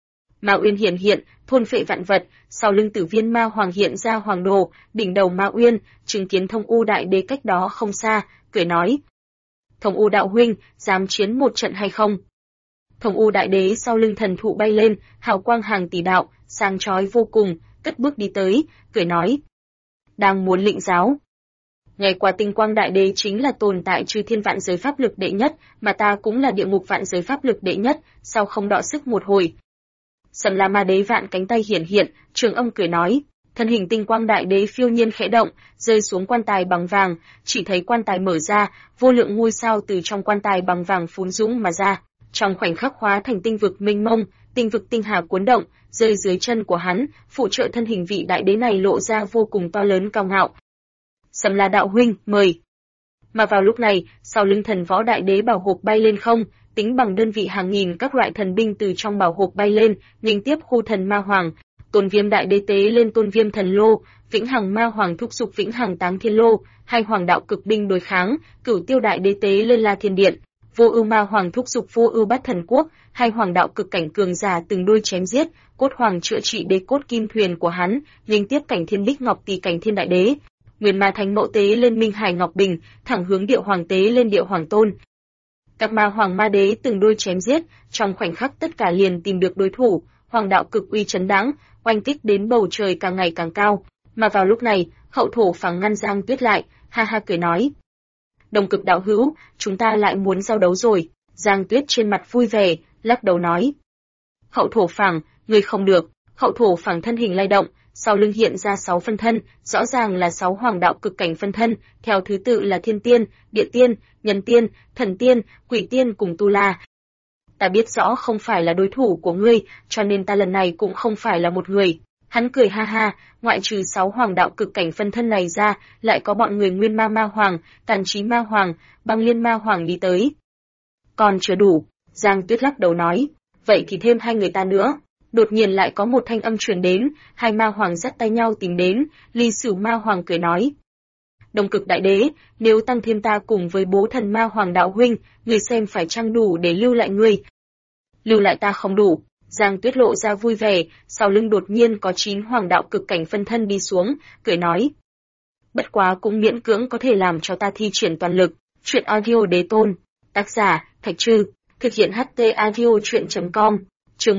Ma Uyên hiện, thôn phệ vạn vật, sau lưng Tử Viên Ma Hoàng hiện ra hoàng đồ, đỉnh đầu Ma Uyên, chứng kiến Thông U Đại Đế cách đó không xa, cười nói: "Thông U đạo huynh, dám chiến một trận hay không?" Thông U Đại Đế sau lưng thần thụ bay lên, hào quang hàng tỷ đạo, sáng chói vô cùng, cất bước đi tới, cười nói: "Đang muốn lĩnh giáo?" Ngày qua Tinh Quang Đại Đế chính là tồn tại Chư Thiên Vạn Giới pháp lực đệ nhất, mà ta cũng là Địa Ngục Vạn Giới pháp lực đệ nhất, sao không đọ sức một hồi? Sầm La Ma Đế vạn cánh tay hiện, Trường Âm cười nói, thân hình Tinh Quang Đại Đế phiêu nhiên khẽ động, rơi xuống quan tài bằng vàng, chỉ thấy quan tài mở ra, vô lượng ngôi sao từ trong quan tài bằng vàng phun dũng mà ra, trong khoảnh khắc hóa thành tinh vực mênh mông, tinh vực tinh hà cuốn động, rơi dưới chân của hắn, phụ trợ thân hình vị đại đế này lộ ra vô cùng to lớn cao ngạo. Sầm La đạo huynh, mời. Mà vào lúc này, sau lưng Thần Võ Đại Đế bảo hộp bay lên không, tính bằng đơn vị hàng nghìn các loại thần binh từ trong bảo hộp bay lên, nghênh tiếp khu thần ma hoàng. Tôn Viêm Đại Đế tế lên Tôn Viêm Thần Lô, Vĩnh Hằng Ma Hoàng thúc giục Vĩnh Hằng Táng Thiên Lô, hai hoàng đạo cực binh đối kháng, Cửu Tiêu Đại Đế tế lên La Thiên Điện, Vô Ưu Ma Hoàng thúc giục Vô Ưu Bát Thần Quốc, hai hoàng đạo cực cảnh cường giả từng đôi chém giết, Cốt Hoàng chữa trị đế cốt kim thuyền của hắn, nghênh tiếp Cảnh Thiên Bích Ngọc Tỷ Cảnh Thiên Đại Đế. Nguyên Ma Thánh Mẫu tế lên Minh Hải Ngọc Bình, thẳng hướng Điệu Hoàng tế lên Điệu Hoàng Tôn. Các ma hoàng ma đế từng đôi chém giết, trong khoảnh khắc tất cả liền tìm được đối thủ, hoàng đạo cực uy chấn đáng, oanh kích đến bầu trời càng ngày càng cao. Mà vào lúc này, hậu thổ phẳng ngăn Giang Tuyết lại, ha ha cười nói: "Đồng Cực đạo hữu, chúng ta lại muốn giao đấu rồi." Giang Tuyết trên mặt vui vẻ, lắc đầu nói: "Hậu thổ phẳng, ngươi không được." Hậu thổ phẳng thân hình lay động, sau lưng hiện ra 6 phân thân, rõ ràng là 6 hoàng đạo cực cảnh phân thân, theo thứ tự là Thiên Tiên, Địa Tiên, Nhân Tiên, Thần Tiên, Quỷ Tiên cùng Tu La. "Ta biết rõ không phải là đối thủ của ngươi, cho nên ta lần này cũng không phải là một người." Hắn cười ha ha, ngoại trừ 6 hoàng đạo cực cảnh phân thân này ra, lại có bọn người Nguyên Ma Ma Hoàng, Tàn Chí Ma Hoàng, Băng Liên Ma Hoàng đi tới. "Còn chưa đủ." Giang Tuyết lắc đầu nói, "Vậy thì thêm 2 người ta nữa." Đột nhiên lại có một thanh âm truyền đến, hai ma hoàng dắt tay nhau tìm đến, Ly Sửu Ma Hoàng cười nói: "Đồng Cực Đại Đế, nếu tăng thêm ta cùng với Bố Thần Ma Hoàng đạo huynh, người xem phải chăng đủ để lưu lại ngươi?" "Lưu lại ta không đủ." Giang Tuyết lộ ra vui vẻ, sau lưng đột nhiên có 9 hoàng đạo cực cảnh phân thân đi xuống, cười nói: "Bất quá cũng miễn cưỡng có thể làm cho ta thi triển toàn lực." Truyện audio Đế Tôn, tác giả Thạch Trư, thực hiện HT audio truyện.com. Chương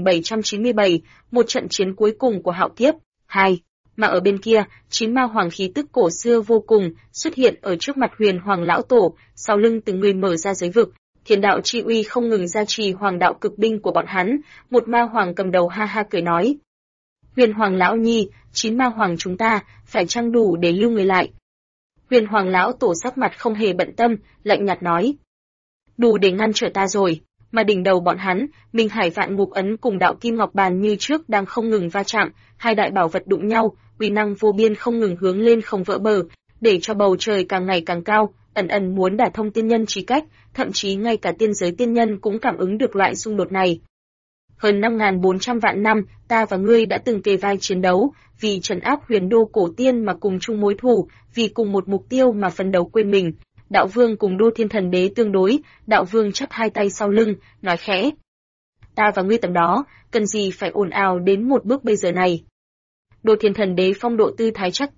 1797, một trận chiến cuối cùng của Hạo Kiếp 2. Mà ở bên kia, 9 ma hoàng khí tức cổ xưa vô cùng xuất hiện ở trước mặt Huyền Hoàng lão tổ, sau lưng từng người mở ra giới vực, thiên đạo chi uy không ngừng gia trì hoàng đạo cực binh của bọn hắn. Một ma hoàng cầm đầu ha ha cười nói: "Huyền Hoàng lão nhi, 9 ma hoàng chúng ta phải chăng đủ để lưu người lại?" Huyền Hoàng lão tổ sắc mặt không hề bận tâm, lạnh nhạt nói: "Đủ để ngăn trở ta rồi." Mà đỉnh đầu bọn hắn, Minh Hải Vạn Ngục Ấn cùng Đạo Kim Ngọc Bàn như trước đang không ngừng va chạm, hai đại bảo vật đụng nhau, uy năng vô biên không ngừng hướng lên không vỡ bờ, để cho bầu trời càng ngày càng cao, ẩn ẩn muốn đả thông tiên nhân trí cách, thậm chí ngay cả tiên giới tiên nhân cũng cảm ứng được loại xung đột này. Hơn 5.400 vạn năm, ta và ngươi đã từng kề vai chiến đấu, vì trấn áp Huyền Đô cổ tiên mà cùng chung mối thù, vì cùng một mục tiêu mà phấn đấu quên mình. Đạo Vương cùng Đô Thiên Thần Đế tương đối, Đạo Vương chắp hai tay sau lưng, nói khẽ: "Ta và ngươi tầm đó, cần gì phải ồn ào đến một bước bây giờ này." Đô Thiên Thần Đế phong độ tư thái chắc tuyệt,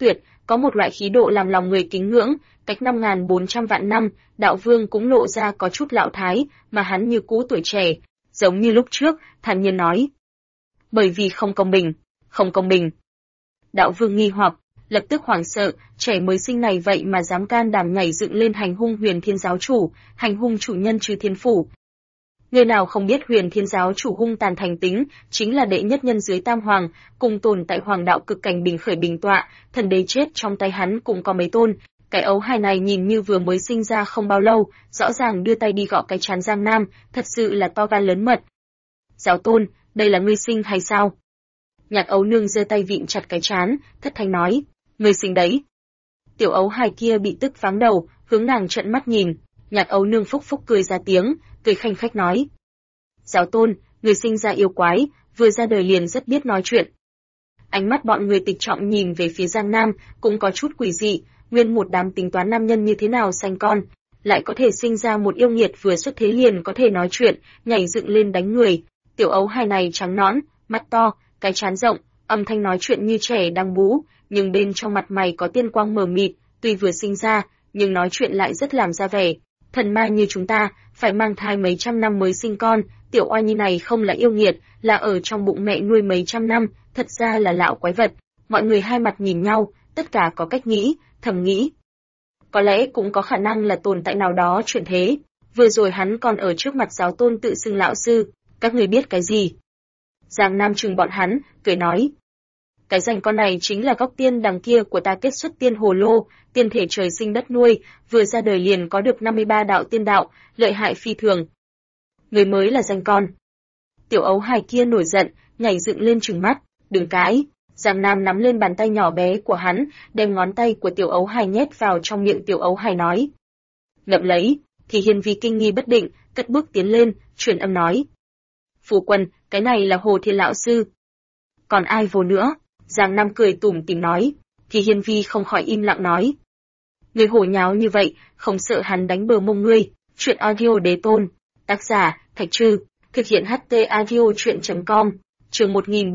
có một loại khí độ làm lòng người kính ngưỡng, cách 5.400 vạn năm, đạo vương cũng lộ ra có chút lão thái, mà hắn như cũ tuổi trẻ, giống như lúc trước, thản nhiên nói. Bởi vì không công bình, không công bình. Đạo vương nghi hoặc, lập tức hoảng sợ, trẻ mới sinh này vậy mà dám can đảm nhảy dựng lên hành hung Huyền Thiên giáo chủ, hành hung chủ nhân Chư Thiên phủ. Người nào không biết Huyền Thiên giáo chủ hung tàn thành tính, chính là đệ nhất nhân dưới Tam Hoàng, cùng tồn tại hoàng đạo cực cảnh bình khởi bình tọa, thần đế chết trong tay hắn cũng có mấy tôn. Cái ấu hài này nhìn như vừa mới sinh ra không bao lâu, rõ ràng đưa tay đi gõ cái trán Giang Nam, thật sự là to gan lớn mật. Giáo tôn, đây là ngươi sinh hay sao? Nhạc ấu nương giơ tay vịn chặt cái trán, thất thanh nói, ngươi sinh đấy. Tiểu ấu hài kia bị tức váng đầu, hướng nàng trợn mắt nhìn, nhạc ấu nương phúc phúc cười ra tiếng, cười khanh khách nói. Giáo tôn, người sinh ra yêu quái, vừa ra đời liền rất biết nói chuyện. Ánh mắt bọn người Tịch Trọng nhìn về phía Giang Nam, cũng có chút quỷ dị, nguyên một đám tính toán nam nhân như thế nào sanh con, lại có thể sinh ra một yêu nghiệt vừa xuất thế liền có thể nói chuyện, nhảy dựng lên đánh người. Tiểu ấu hài này trắng nõn, mắt to, cái trán rộng, âm thanh nói chuyện như trẻ đang bú, nhưng bên trong mặt mày có tiên quang mờ mịt, tuy vừa sinh ra, nhưng nói chuyện lại rất làm ra vẻ. Thần ma như chúng ta, phải mang thai mấy trăm năm mới sinh con, tiểu oai nhi này không là yêu nghiệt, là ở trong bụng mẹ nuôi mấy trăm năm, thật ra là lão quái vật. Mọi người hai mặt nhìn nhau, tất cả có cách nghĩ, thầm nghĩ. Có lẽ cũng có khả năng là tồn tại nào đó chuyện thế. Vừa rồi hắn còn ở trước mặt giáo tôn tự xưng lão sư, các người biết cái gì? Giang Nam trừng bọn hắn, cười nói. Cái rành con này chính là góc tiên đằng kia của ta kết xuất tiên hồ lô, tiên thể trời sinh đất nuôi, vừa ra đời liền có được 53 đạo tiên đạo, lợi hại phi thường. Người mới là danh con. Tiểu ấu hài kia nổi giận, nhảy dựng lên trừng mắt, đừng cãi. Giang Nam nắm lên bàn tay nhỏ bé của hắn, đem ngón tay của tiểu ấu hài nhét vào trong miệng tiểu ấu hài nói. Ngậm lấy, thì Hiên Vi kinh nghi bất định, cất bước tiến lên, truyền âm nói. Phu quân, cái này là Hồ Thiên lão sư. Còn ai vô nữa? Giang Nam cười tủm tỉm nói, thì Hiên Vi không khỏi im lặng nói. Người hổ nháo như vậy, không sợ hắn đánh bờ mông ngươi. Chuyện audio đế tôn. Tác giả, Thạch Trư. Thực hiện HT audio chuyện.com. Chương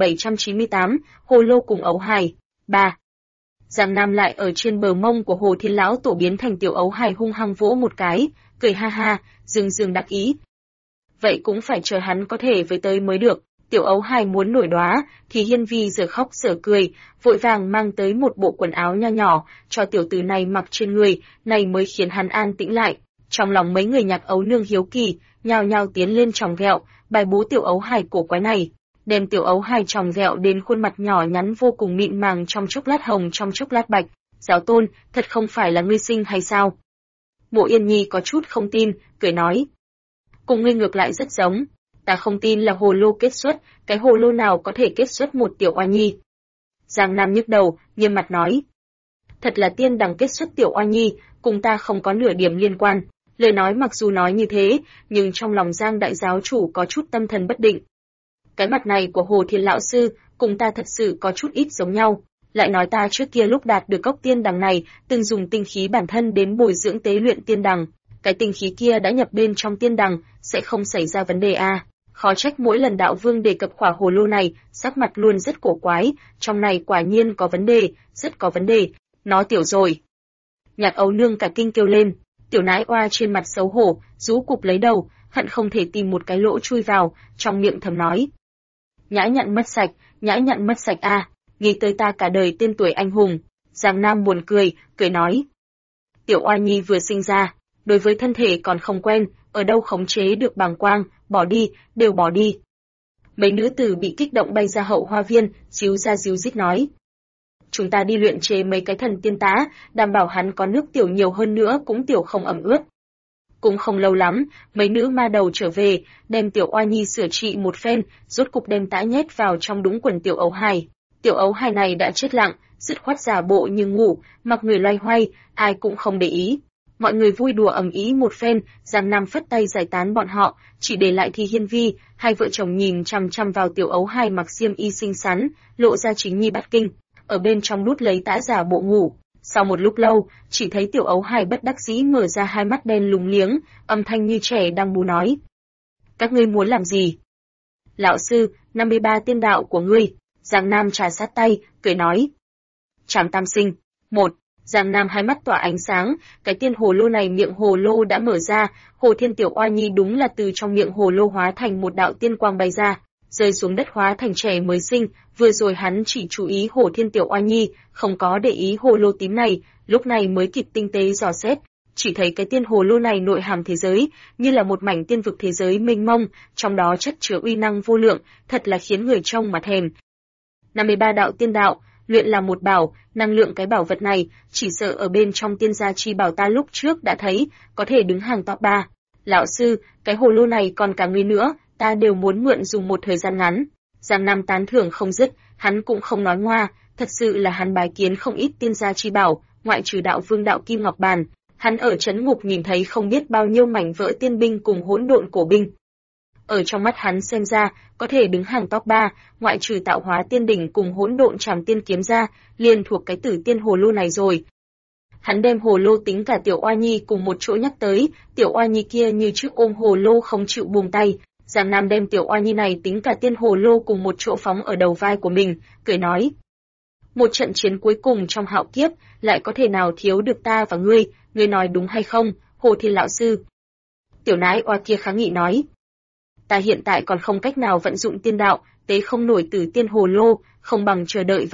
1798, Hồ Lô cùng ấu hài. 3. Giang Nam lại ở trên bờ mông của Hồ Thiên lão tổ biến thành tiểu ấu hài hung hăng vỗ một cái, cười ha ha, dường đắc ý. Vậy cũng phải chờ hắn có thể với tới mới được. Tiểu ấu hài muốn nổi đóa, thì Hiên Vi giờ khóc giờ cười, vội vàng mang tới một bộ quần áo nho nhỏ, cho tiểu tử này mặc trên người, này mới khiến hắn an tĩnh lại. Trong lòng mấy người Nhạc ấu nương hiếu kỳ, nhao nhao tiến lên chòng ghẹo, bài bố tiểu ấu hài cổ quái này, đem tiểu ấu hài chòng ghẹo đến khuôn mặt nhỏ nhắn vô cùng mịn màng trong chốc lát hồng trong chốc lát bạch. Giáo tôn, thật không phải là ngươi sinh hay sao? Mộ Yên Nhi có chút không tin, cười nói. Cùng ngươi ngược lại rất giống. Ta không tin là hồ lô kết xuất, cái hồ lô nào có thể kết xuất một tiểu oa nhi. Giang Nam nhức đầu, nghiêm mặt nói. Thật là tiên đằng kết xuất tiểu oa nhi, cùng ta không có nửa điểm liên quan. Lời nói mặc dù nói như thế, nhưng trong lòng Giang đại giáo chủ có chút tâm thần bất định. Cái mặt này của Hồ Thiên lão sư, cùng ta thật sự có chút ít giống nhau. Lại nói ta trước kia lúc đạt được gốc tiên đằng này, từng dùng tinh khí bản thân đến bồi dưỡng tế luyện tiên đằng. Cái tinh khí kia đã nhập bên trong tiên đằng, sẽ không xảy ra vấn đề à. Khó trách mỗi lần đạo vương đề cập khỏa hồ lô này, sắc mặt luôn rất cổ quái, trong này quả nhiên có vấn đề, rất có vấn đề, nó tiểu rồi. Nhạc ấu nương cả kinh kêu lên, tiểu nãi oa trên mặt xấu hổ, rú cụp lấy đầu, hận không thể tìm một cái lỗ chui vào, trong miệng thầm nói. Nhã nhặn mất sạch à, nghĩ tới ta cả đời tên tuổi anh hùng. Giang Nam buồn cười, cười nói. Tiểu oa nhi vừa sinh ra, đối với thân thể còn không quen, ở đâu khống chế được bàng quang, bỏ đi, đều bỏ đi. Mấy nữ tử bị kích động bay ra hậu hoa viên, díu ra díu dít nói. Chúng ta đi luyện chế mấy cái thần tiên tá, đảm bảo hắn có nước tiểu nhiều hơn nữa cũng tiểu không ẩm ướt. Cũng không lâu lắm, mấy nữ ma đầu trở về, đem tiểu oa nhi sửa trị một phen, rốt cục đem tã nhét vào trong đúng quần tiểu ấu hài. Tiểu ấu hài này đã chết lặng, dứt khoát giả bộ như ngủ, mặc người loay hoay, ai cũng không để ý. Mọi người vui đùa ầm ĩ một phen, Giang Nam phất tay giải tán bọn họ, chỉ để lại Thi Hiên Vi, hai vợ chồng nhìn chằm chằm vào tiểu ấu hài mặc xiêm y xinh xắn, lộ ra chính nhi bát kinh, ở bên trong nút lấy tã giả bộ ngủ. Sau một lúc lâu, chỉ thấy tiểu ấu hài bất đắc dĩ mở ra hai mắt đen lúng liếng, âm thanh như trẻ đang bú nói. Các ngươi muốn làm gì? Lão sư, 53 tiên đạo của ngươi. Giang Nam trà sát tay, cười nói. Trảm tam sinh, 1. Giang Nam hai mắt tỏa ánh sáng, cái tiên hồ lô này miệng hồ lô đã mở ra, Hồ Thiên Tiểu Oa Nhi đúng là từ trong miệng hồ lô hóa thành một đạo tiên quang bay ra, rơi xuống đất hóa thành trẻ mới sinh, vừa rồi hắn chỉ chú ý Hồ Thiên Tiểu Oa Nhi, không có để ý hồ lô tím này, lúc này mới kịp tinh tế dò xét, chỉ thấy cái tiên hồ lô này nội hàm thế giới, như là một mảnh tiên vực thế giới mênh mông, trong đó chất chứa uy năng vô lượng, thật là khiến người trông mà thèm. 53 đạo tiên đạo, luyện là một bảo, năng lượng cái bảo vật này, chỉ sợ ở bên trong tiên gia chi bảo ta lúc trước đã thấy, có thể đứng hàng top 3. Lão sư, cái hồ lô này còn cả ngươi nữa, ta đều muốn mượn dùng một thời gian ngắn. Giang Nam tán thưởng không dứt, hắn cũng không nói ngoa, thật sự là hắn bái kiến không ít tiên gia chi bảo, ngoại trừ đạo vương đạo kim ngọc bàn, hắn ở trấn ngục nhìn thấy không biết bao nhiêu mảnh vỡ tiên binh cùng hỗn độn cổ binh. Ở trong mắt hắn xem ra, có thể đứng hàng top 3, ngoại trừ tạo hóa tiên đỉnh cùng hỗn độn trảm tiên kiếm ra, liền thuộc cái tử tiên hồ lô này rồi. Hắn đem hồ lô tính cả Tiểu Oa Nhi cùng một chỗ nhắc tới, Tiểu Oa Nhi kia như trước ôm hồ lô không chịu buông tay. Giang Nam đem Tiểu Oa Nhi này tính cả tiên hồ lô cùng một chỗ phóng ở đầu vai của mình, cười nói: một trận chiến cuối cùng trong hạo kiếp, lại có thể nào thiếu được ta và ngươi nói đúng hay không, Hồ Thiên lão sư? Tiểu nãi oa kia kháng nghị nói: ta hiện tại còn không cách nào vận dụng tiên đạo, tế không nổi tử tiên hồ lô, không bằng chờ đợi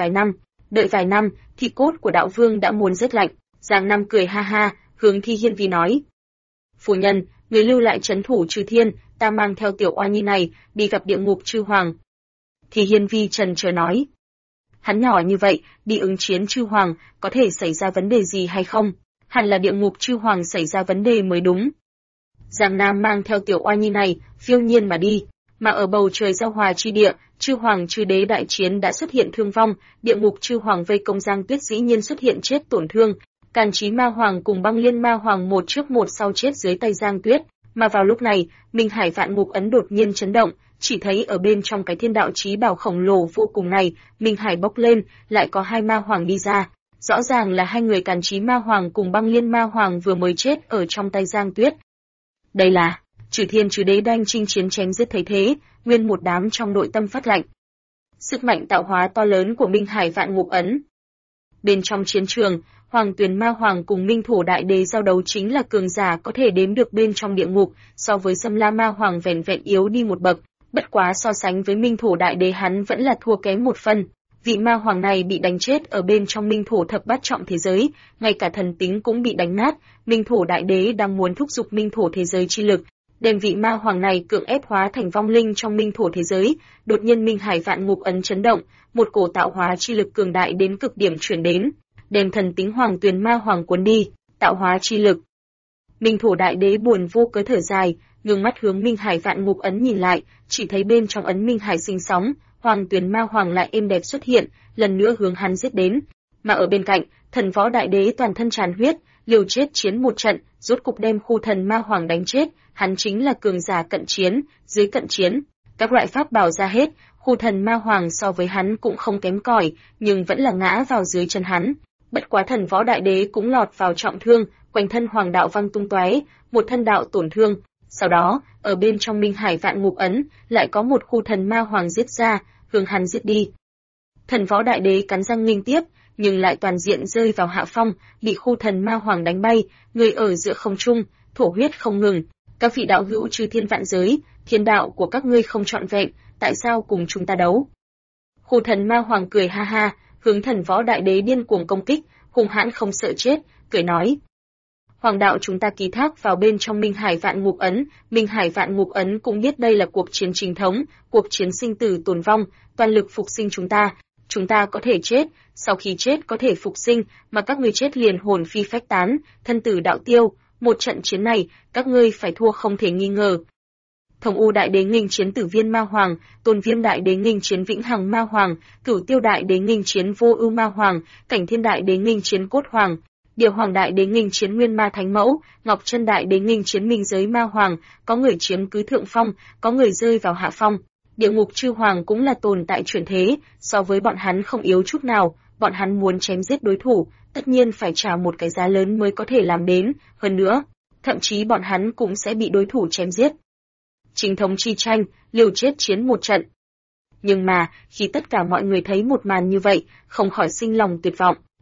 vài năm, thì cốt của đạo vương đã muốn rét lạnh. Giang Nam cười ha ha, hướng Thi Hiên Vi nói: phu nhân, người lưu lại trấn thủ Trừ Thiên, ta mang theo Tiểu Oa Nhi này đi gặp địa ngục chư hoàng. Thi Hiên Vi trần chờ nói: hắn nhỏ như vậy, đi ứng chiến chư hoàng, có thể xảy ra vấn đề gì hay không? Hẳn là địa ngục chư hoàng xảy ra vấn đề mới đúng. Giang Nam mang theo Tiểu Oa Nhi này, phiêu nhiên mà đi, mà ở bầu trời giao hòa chi địa, chư hoàng chư đế đại chiến đã xuất hiện thương vong, địa ngục chư hoàng vây công Giang Tuyết dĩ nhiên xuất hiện chết tổn thương, Càn Chí Ma Hoàng cùng Băng Liên Ma Hoàng một trước một sau chết dưới tay Giang Tuyết, mà vào lúc này, Minh Hải Vạn Ngục ấn đột nhiên chấn động, chỉ thấy ở bên trong cái thiên đạo chí bảo khổng lồ vô cùng này, Minh Hải bốc lên, lại có hai ma hoàng đi ra, rõ ràng là hai người Càn Chí Ma Hoàng cùng Băng Liên Ma Hoàng vừa mới chết ở trong tay Giang Tuyết. Đây là Trừ Thiên Trừ Đế đang chinh chiến chém giết thấy thế, nguyên một đám trong nội tâm phát lạnh. Sức mạnh tạo hóa to lớn của Minh Hải Vạn Ngục ấn. Bên trong chiến trường, Hoàng Tuyền Ma Hoàng cùng Minh Thổ Đại Đế giao đấu chính là cường giả có thể đếm được bên trong địa ngục, so với Sâm La Ma Hoàng vẻn vẹn yếu đi một bậc, bất quá so sánh với Minh Thổ Đại Đế hắn vẫn là thua kém một phần. Vị ma hoàng này bị đánh chết ở bên trong Minh Thổ thập bát trọng thế giới, ngay cả thần tính cũng bị đánh nát, Minh Thổ Đại Đế đang muốn thúc giục Minh Thổ thế giới chi lực, đem vị ma hoàng này cưỡng ép hóa thành vong linh trong Minh Thổ thế giới, đột nhiên Minh Hải Vạn Ngục ấn chấn động, một cổ tạo hóa chi lực cường đại đến cực điểm chuyển đến, đem thần tính Hoàng Tuyền Ma Hoàng cuốn đi, tạo hóa chi lực. Minh Thổ Đại Đế buồn vô cớ thở dài, ngưng mắt hướng Minh Hải Vạn Ngục ấn nhìn lại, chỉ thấy bên trong ấn Minh Hải sinh sóng, Hoàng Tuyền Ma Hoàng lại êm đẹp xuất hiện, lần nữa hướng hắn giết đến. Mà ở bên cạnh, Thần Võ Đại Đế toàn thân tràn huyết, liều chết chiến một trận, rốt cục đem Khu Thần Ma Hoàng đánh chết, hắn chính là cường giả cận chiến, dưới cận chiến, các loại pháp bảo ra hết, Khu Thần Ma Hoàng so với hắn cũng không kém cỏi, nhưng vẫn là ngã vào dưới chân hắn. Bất quá Thần Võ Đại Đế cũng lọt vào trọng thương, quanh thân hoàng đạo văng tung tóe, một thân đạo tổn thương. Sau đó, ở bên trong Minh Hải Vạn Ngục ấn, lại có một Khu Thần Ma Hoàng giết ra, hướng hắn giết đi. Thần Võ Đại Đế cắn răng nghênh tiếp, nhưng lại toàn diện rơi vào hạ phong, bị Khu Thần Ma Hoàng đánh bay, người ở giữa không trung, thổ huyết không ngừng. Các vị đạo hữu Chư Thiên vạn giới, thiên đạo của các ngươi không trọn vẹn, tại sao cùng chúng ta đấu? Khu Thần Ma Hoàng cười ha ha, hướng Thần Võ Đại Đế điên cuồng công kích, hung hãn không sợ chết, cười nói: Hoàng đạo chúng ta ký thác vào bên trong Minh Hải Vạn Ngục ấn, Minh Hải Vạn Ngục ấn cũng biết đây là cuộc chiến chính thống, cuộc chiến sinh tử tồn vong, toàn lực phục sinh chúng ta có thể chết, sau khi chết có thể phục sinh, mà các ngươi chết liền hồn phi phách tán, thân tử đạo tiêu, một trận chiến này, các ngươi phải thua không thể nghi ngờ. Thông U Đại Đế nghênh chiến Tử Viên Ma Hoàng, Tôn Viêm Đại Đế nghênh chiến Vĩnh Hằng Ma Hoàng, Cửu Tiêu Đại Đế nghênh chiến Vô Ưu Ma Hoàng, Cảnh Thiên Đại Đế nghênh chiến Cốt Hoàng, Điều Hoàng Đại Đế nghênh chiến Nguyên Ma Thánh Mẫu, Ngọc Chân Đại Đế nghênh chiến Minh Giới Ma Hoàng, có người chiếm cứ thượng phong, có người rơi vào hạ phong. Địa ngục chư hoàng cũng là tồn tại chuyển thế, so với bọn hắn không yếu chút nào, bọn hắn muốn chém giết đối thủ, tất nhiên phải trả một cái giá lớn mới có thể làm đến, hơn nữa, thậm chí bọn hắn cũng sẽ bị đối thủ chém giết. Chính thống chi tranh, liều chết chiến một trận. Nhưng mà, khi tất cả mọi người thấy một màn như vậy, không khỏi sinh lòng tuyệt vọng,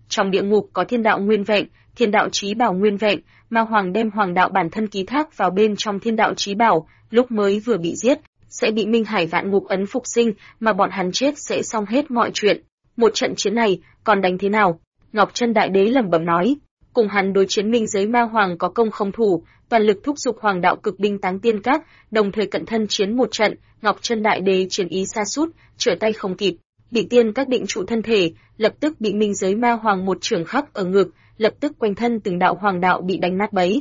Trong địa ngục có thiên đạo nguyên vẹn, thiên đạo chí bảo nguyên vẹn, Ma Hoàng đem hoàng đạo bản thân ký thác vào bên trong thiên đạo chí bảo, lúc mới vừa bị giết, sẽ bị Minh Hải Vạn Ngục ấn phục sinh, mà bọn hắn chết sẽ xong hết mọi chuyện. Một trận chiến này, còn đánh thế nào? Ngọc Chân Đại Đế lẩm bẩm nói, cùng hắn đối chiến minh giới Ma Hoàng có công không thủ, toàn lực thúc giục hoàng đạo cực binh Táng Tiên Các, đồng thời cận thân chiến một trận, Ngọc Chân Đại Đế chiến ý sa sút, trở tay không kịp, bị Tiên Các định trụ thân thể, lập tức bị minh giới Ma Hoàng một chưởng khắc ở ngực, lập tức quanh thân từng đạo hoàng đạo bị đánh nát bấy.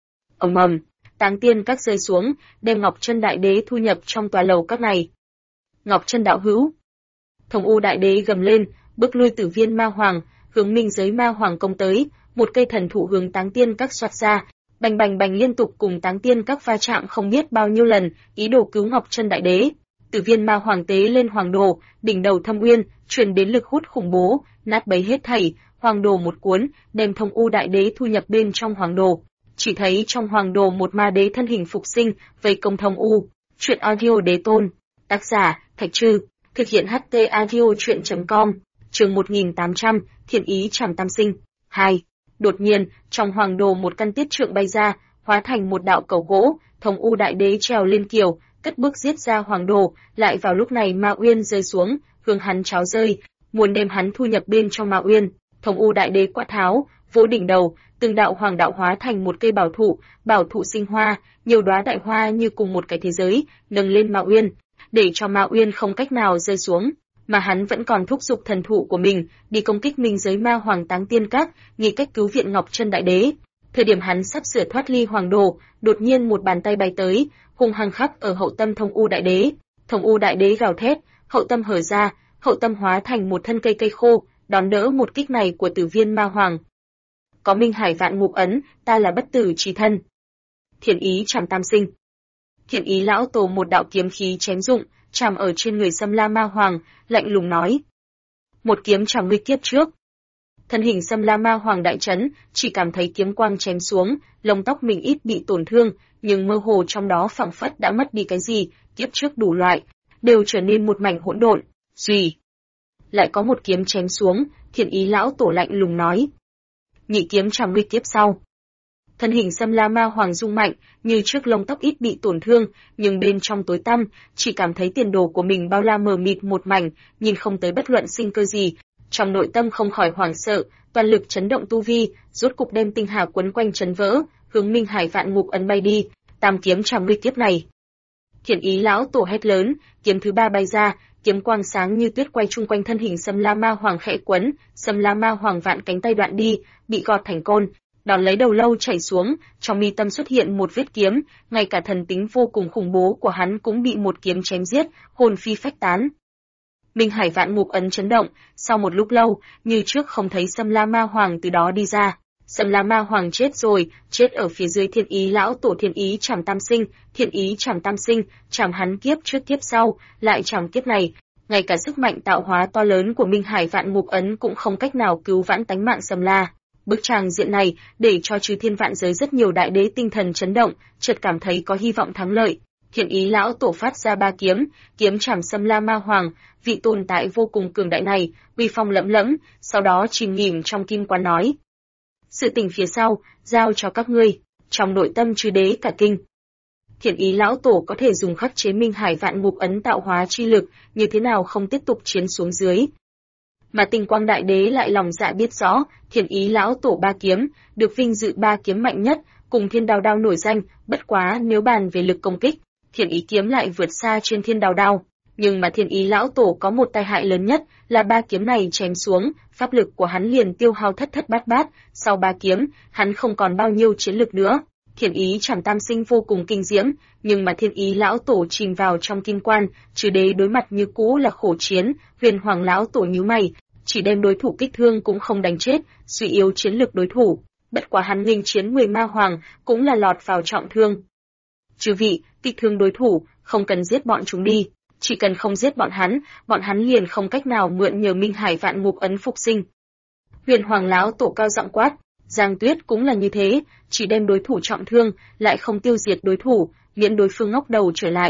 Ầm ầm, Táng Tiên Các rơi xuống, đem Ngọc Chân Đại Đế thu nhập trong tòa lầu các này. Ngọc Chân đạo hữu, Thông U Đại Đế gầm lên, bước lui Tử Viên Ma Hoàng, hướng minh giới Ma Hoàng công tới, một cây thần thụ hướng Táng Tiên Các xoạt ra, bành bành bành liên tục cùng Táng Tiên Các va chạm không biết bao nhiêu lần, ý đồ cứu Ngọc Chân Đại Đế. Tử Viên Ma Hoàng tế lên hoàng đồ, đỉnh đầu thâm uyên, truyền đến lực hút khủng bố, nát bấy hết thảy, hoàng đồ một cuốn, đem Thông U Đại Đế thu nhập bên trong hoàng đồ. Chỉ thấy trong hoàng đồ một ma đế thân hình phục sinh, vây công Thông U. Truyện audio đế tôn. Tác giả, Thạch Trư. Thực hiện HT audio truyện.com. Chương 1800, Thiện ý Trảm Tam Sinh. 2. Đột nhiên, trong hoàng đồ một căn tiết trượng bay ra, hóa thành một đạo cầu gỗ, Thông U Đại Đế trèo lên kiều, cất bước giết ra hoàng đồ, lại vào lúc này Ma Uyên rơi xuống, hướng hắn cháo rơi, muốn đem hắn thu nhập bên trong Ma Uyên. Thông U Đại Đế quát tháo, vỗ đỉnh đầu, từng đạo hoàng đạo hóa thành một cây bảo thụ sinh hoa, nhiều đóa đại hoa như cùng một cái thế giới, nâng lên Ma Uyên, để cho Ma Uyên không cách nào rơi xuống, mà hắn vẫn còn thúc giục thần thụ của mình đi công kích minh giới Ma Hoàng Táng Tiên Các, nghĩ cách cứu viện Ngọc Chân Đại Đế. Thời điểm hắn sắp sửa thoát ly hoàng đồ, đột nhiên một bàn tay bay tới, hung hăng khắc ở hậu tâm Thông U Đại Đế. Thông U Đại Đế gào thét, hậu tâm hở ra, hậu tâm hóa thành một thân cây khô, đón đỡ một kích này của Tử Viên Ma Hoàng. Có Minh Hải Vạn Ngục ấn, ta là bất tử chí thân. Thiện ý Trảm Tam Sinh. Thiện ý lão tổ một đạo kiếm khí chém dụng, chạm ở trên người Xâm La Ma Hoàng, lạnh lùng nói: một kiếm chạm ngươi kiếp trước. Thân hình Xâm La Ma Hoàng đại chấn, chỉ cảm thấy kiếm quang chém xuống, lông tóc mình ít bị tổn thương, nhưng mơ hồ trong đó phảng phất đã mất đi cái gì, kiếp trước đủ loại, đều trở nên một mảnh hỗn độn. Suy, lại có một kiếm chém xuống, Thiện ý lão tổ lạnh lùng nói: nhị kiếm chạm ngươi kiếp sau. Thân hình Xâm La Ma Hoàng rung mạnh, như trước lông tóc ít bị tổn thương, nhưng bên trong tối tăm, chỉ cảm thấy tiền đồ của mình bao la mờ mịt một mảnh, nhìn không tới bất luận sinh cơ gì. Trong nội tâm không khỏi hoảng sợ, toàn lực chấn động tu vi, rốt cục đem tinh hà quấn quanh chấn vỡ, hướng Minh Hải Vạn Ngục ấn bay đi, tam kiếm chạm ngươi kiếp này. Thiện ý lão tổ hét lớn, kiếm thứ ba bay ra, kiếm quang sáng như tuyết quay chung quanh thân hình Xâm La Ma Hoàng khẽ quấn, Xâm La Ma Hoàng vạn cánh tay đoạn đi, bị gọt thành côn, đón lấy đầu lâu chảy xuống, trong mi tâm xuất hiện một vết kiếm, ngay cả thần tính vô cùng khủng bố của hắn cũng bị một kiếm chém giết, hồn phi phách tán. Minh Hải Vạn Ngục ấn chấn động, sau một lúc lâu, như trước không thấy Xâm La Ma Hoàng từ đó đi ra. Xâm La Ma Hoàng chết rồi, chết ở phía dưới Thiện ý lão tổ. Thiện ý Trảm Tam Sinh, Thiện ý Trảm Tam Sinh, chảm hắn kiếp trước kiếp sau, lại chảm kiếp này. Ngay cả sức mạnh tạo hóa to lớn của Minh Hải Vạn Ngục ấn cũng không cách nào cứu vãn tánh mạng Xâm La. Bức tràng diện này để cho chư thiên vạn giới rất nhiều đại đế tinh thần chấn động, chợt cảm thấy có hy vọng thắng lợi. Thiện ý lão tổ phát ra ba kiếm, kiếm chảm Xâm La Ma Hoàng, vị tồn tại vô cùng cường đại này, uy phong lẫm lẫm, sau đó chìm nghỉm trong kim quan nói: sự tình phía sau, giao cho các ngươi. Trong nội tâm chư đế cả kinh. Thiện ý lão tổ có thể dùng khắc chế Minh Hải Vạn Ngục ấn tạo hóa chi lực, như thế nào không tiếp tục chiến xuống dưới. Mà Tinh Quang Đại Đế lại lòng dạ biết rõ, Thiện ý lão tổ ba kiếm, được vinh dự ba kiếm mạnh nhất, cùng Thiên Đao Đao nổi danh, bất quá nếu bàn về lực công kích, Thiện ý kiếm lại vượt xa trên Thiên Đao Đao. Nhưng mà Thiện ý lão tổ có một tai hại lớn nhất, là ba kiếm này chém xuống, pháp lực của hắn liền tiêu hao thất thất bát bát, sau ba kiếm, hắn không còn bao nhiêu chiến lực nữa. Thiện ý Trảm Tam Sinh vô cùng kinh diễm, nhưng mà Thiện ý lão tổ chìm vào trong kim quan, trừ đế đối mặt như cũ là khổ chiến. Huyền Hoàng lão tổ nhíu mày, chỉ đem đối thủ kích thương cũng không đánh chết, suy yếu chiến lực đối thủ. Bất quá hắn nghênh chiến 10 ma hoàng, cũng là lọt vào trọng thương. Chư vị, kích thương đối thủ, không cần giết bọn chúng đi. Chỉ cần không giết bọn hắn liền không cách nào mượn nhờ Minh Hải Vạn Ngục ấn phục sinh. Huyền Hoàng lão tổ cao giọng quát, Giang Tuyết cũng là như thế, chỉ đem đối thủ trọng thương, lại không tiêu diệt đối thủ, miễn đối phương ngóc đầu trở lại.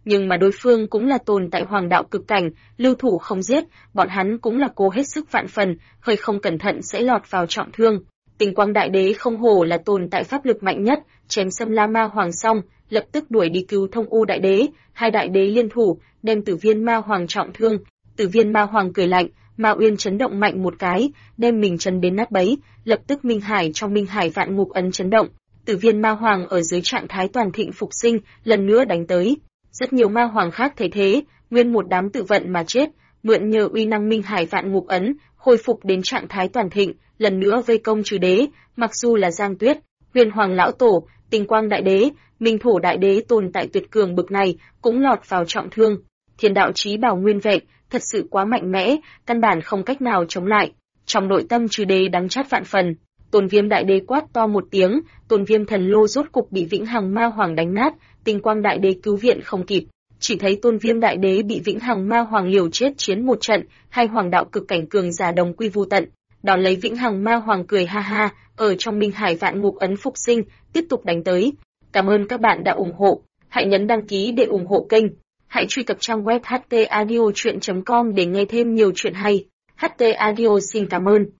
nhưng mà đối phương cũng là tồn tại hoàng đạo cực cảnh, lưu thủ không giết, bọn hắn cũng là cố hết sức vạn phần, hơi không cẩn thận sẽ lọt vào trọng thương. Tình Quang Đại Đế không hổ là tồn tại pháp lực mạnh nhất, chém Sâm La Ma Hoàng xong, lập tức đuổi đi cứu Thông U Đại Đế, hai đại đế liên thủ, đem Tử Viên Ma Hoàng trọng thương. Tử Viên Ma Hoàng cười lạnh, Ma Uyên chấn động mạnh một cái, đem mình chấn đến nát bấy, lập tức Minh Hải trong Minh Hải Vạn Ngục ấn chấn động. Tử Viên Ma Hoàng ở dưới trạng thái toàn thịnh phục sinh, lần nữa đánh tới. Rất nhiều ma hoàng khác thấy thế, nguyên một đám tự vận mà chết, mượn nhờ uy năng Minh Hải Vạn Ngục ấn, khôi phục đến trạng thái toàn thịnh, lần nữa vây công trừ đế, mặc dù là Giang Tuyết, Huyền Hoàng lão tổ, Tình Quang Đại Đế, Minh Thổ Đại Đế tồn tại tuyệt cường bực này, cũng lọt vào trọng thương. Thiên đạo chí bảo nguyên vẹn, thật sự quá mạnh mẽ, căn bản không cách nào chống lại. Trong nội tâm trừ đế đắng chát vạn phần. Tôn Viêm Đại Đế quát to một tiếng, Tôn Viêm thần lô rốt cục bị Vĩnh Hằng Ma Hoàng đánh nát, Tình Quang Đại Đế cứu viện không kịp, chỉ thấy Tôn Viêm Đại Đế bị Vĩnh Hằng Ma Hoàng liều chết chiến một trận, hai hoàng đạo cực cảnh cường giả đồng quy vu tận. Đón lấy Vĩnh Hằng Ma Hoàng cười ha ha, ở trong Minh Hải Vạn Ngục ấn phục sinh, tiếp tục đánh tới. Cảm ơn các bạn đã ủng hộ, hãy nhấn đăng ký để ủng hộ kênh. Hãy truy cập trang web htaudio.com để nghe thêm nhiều chuyện hay. HT Audio xin cảm ơn.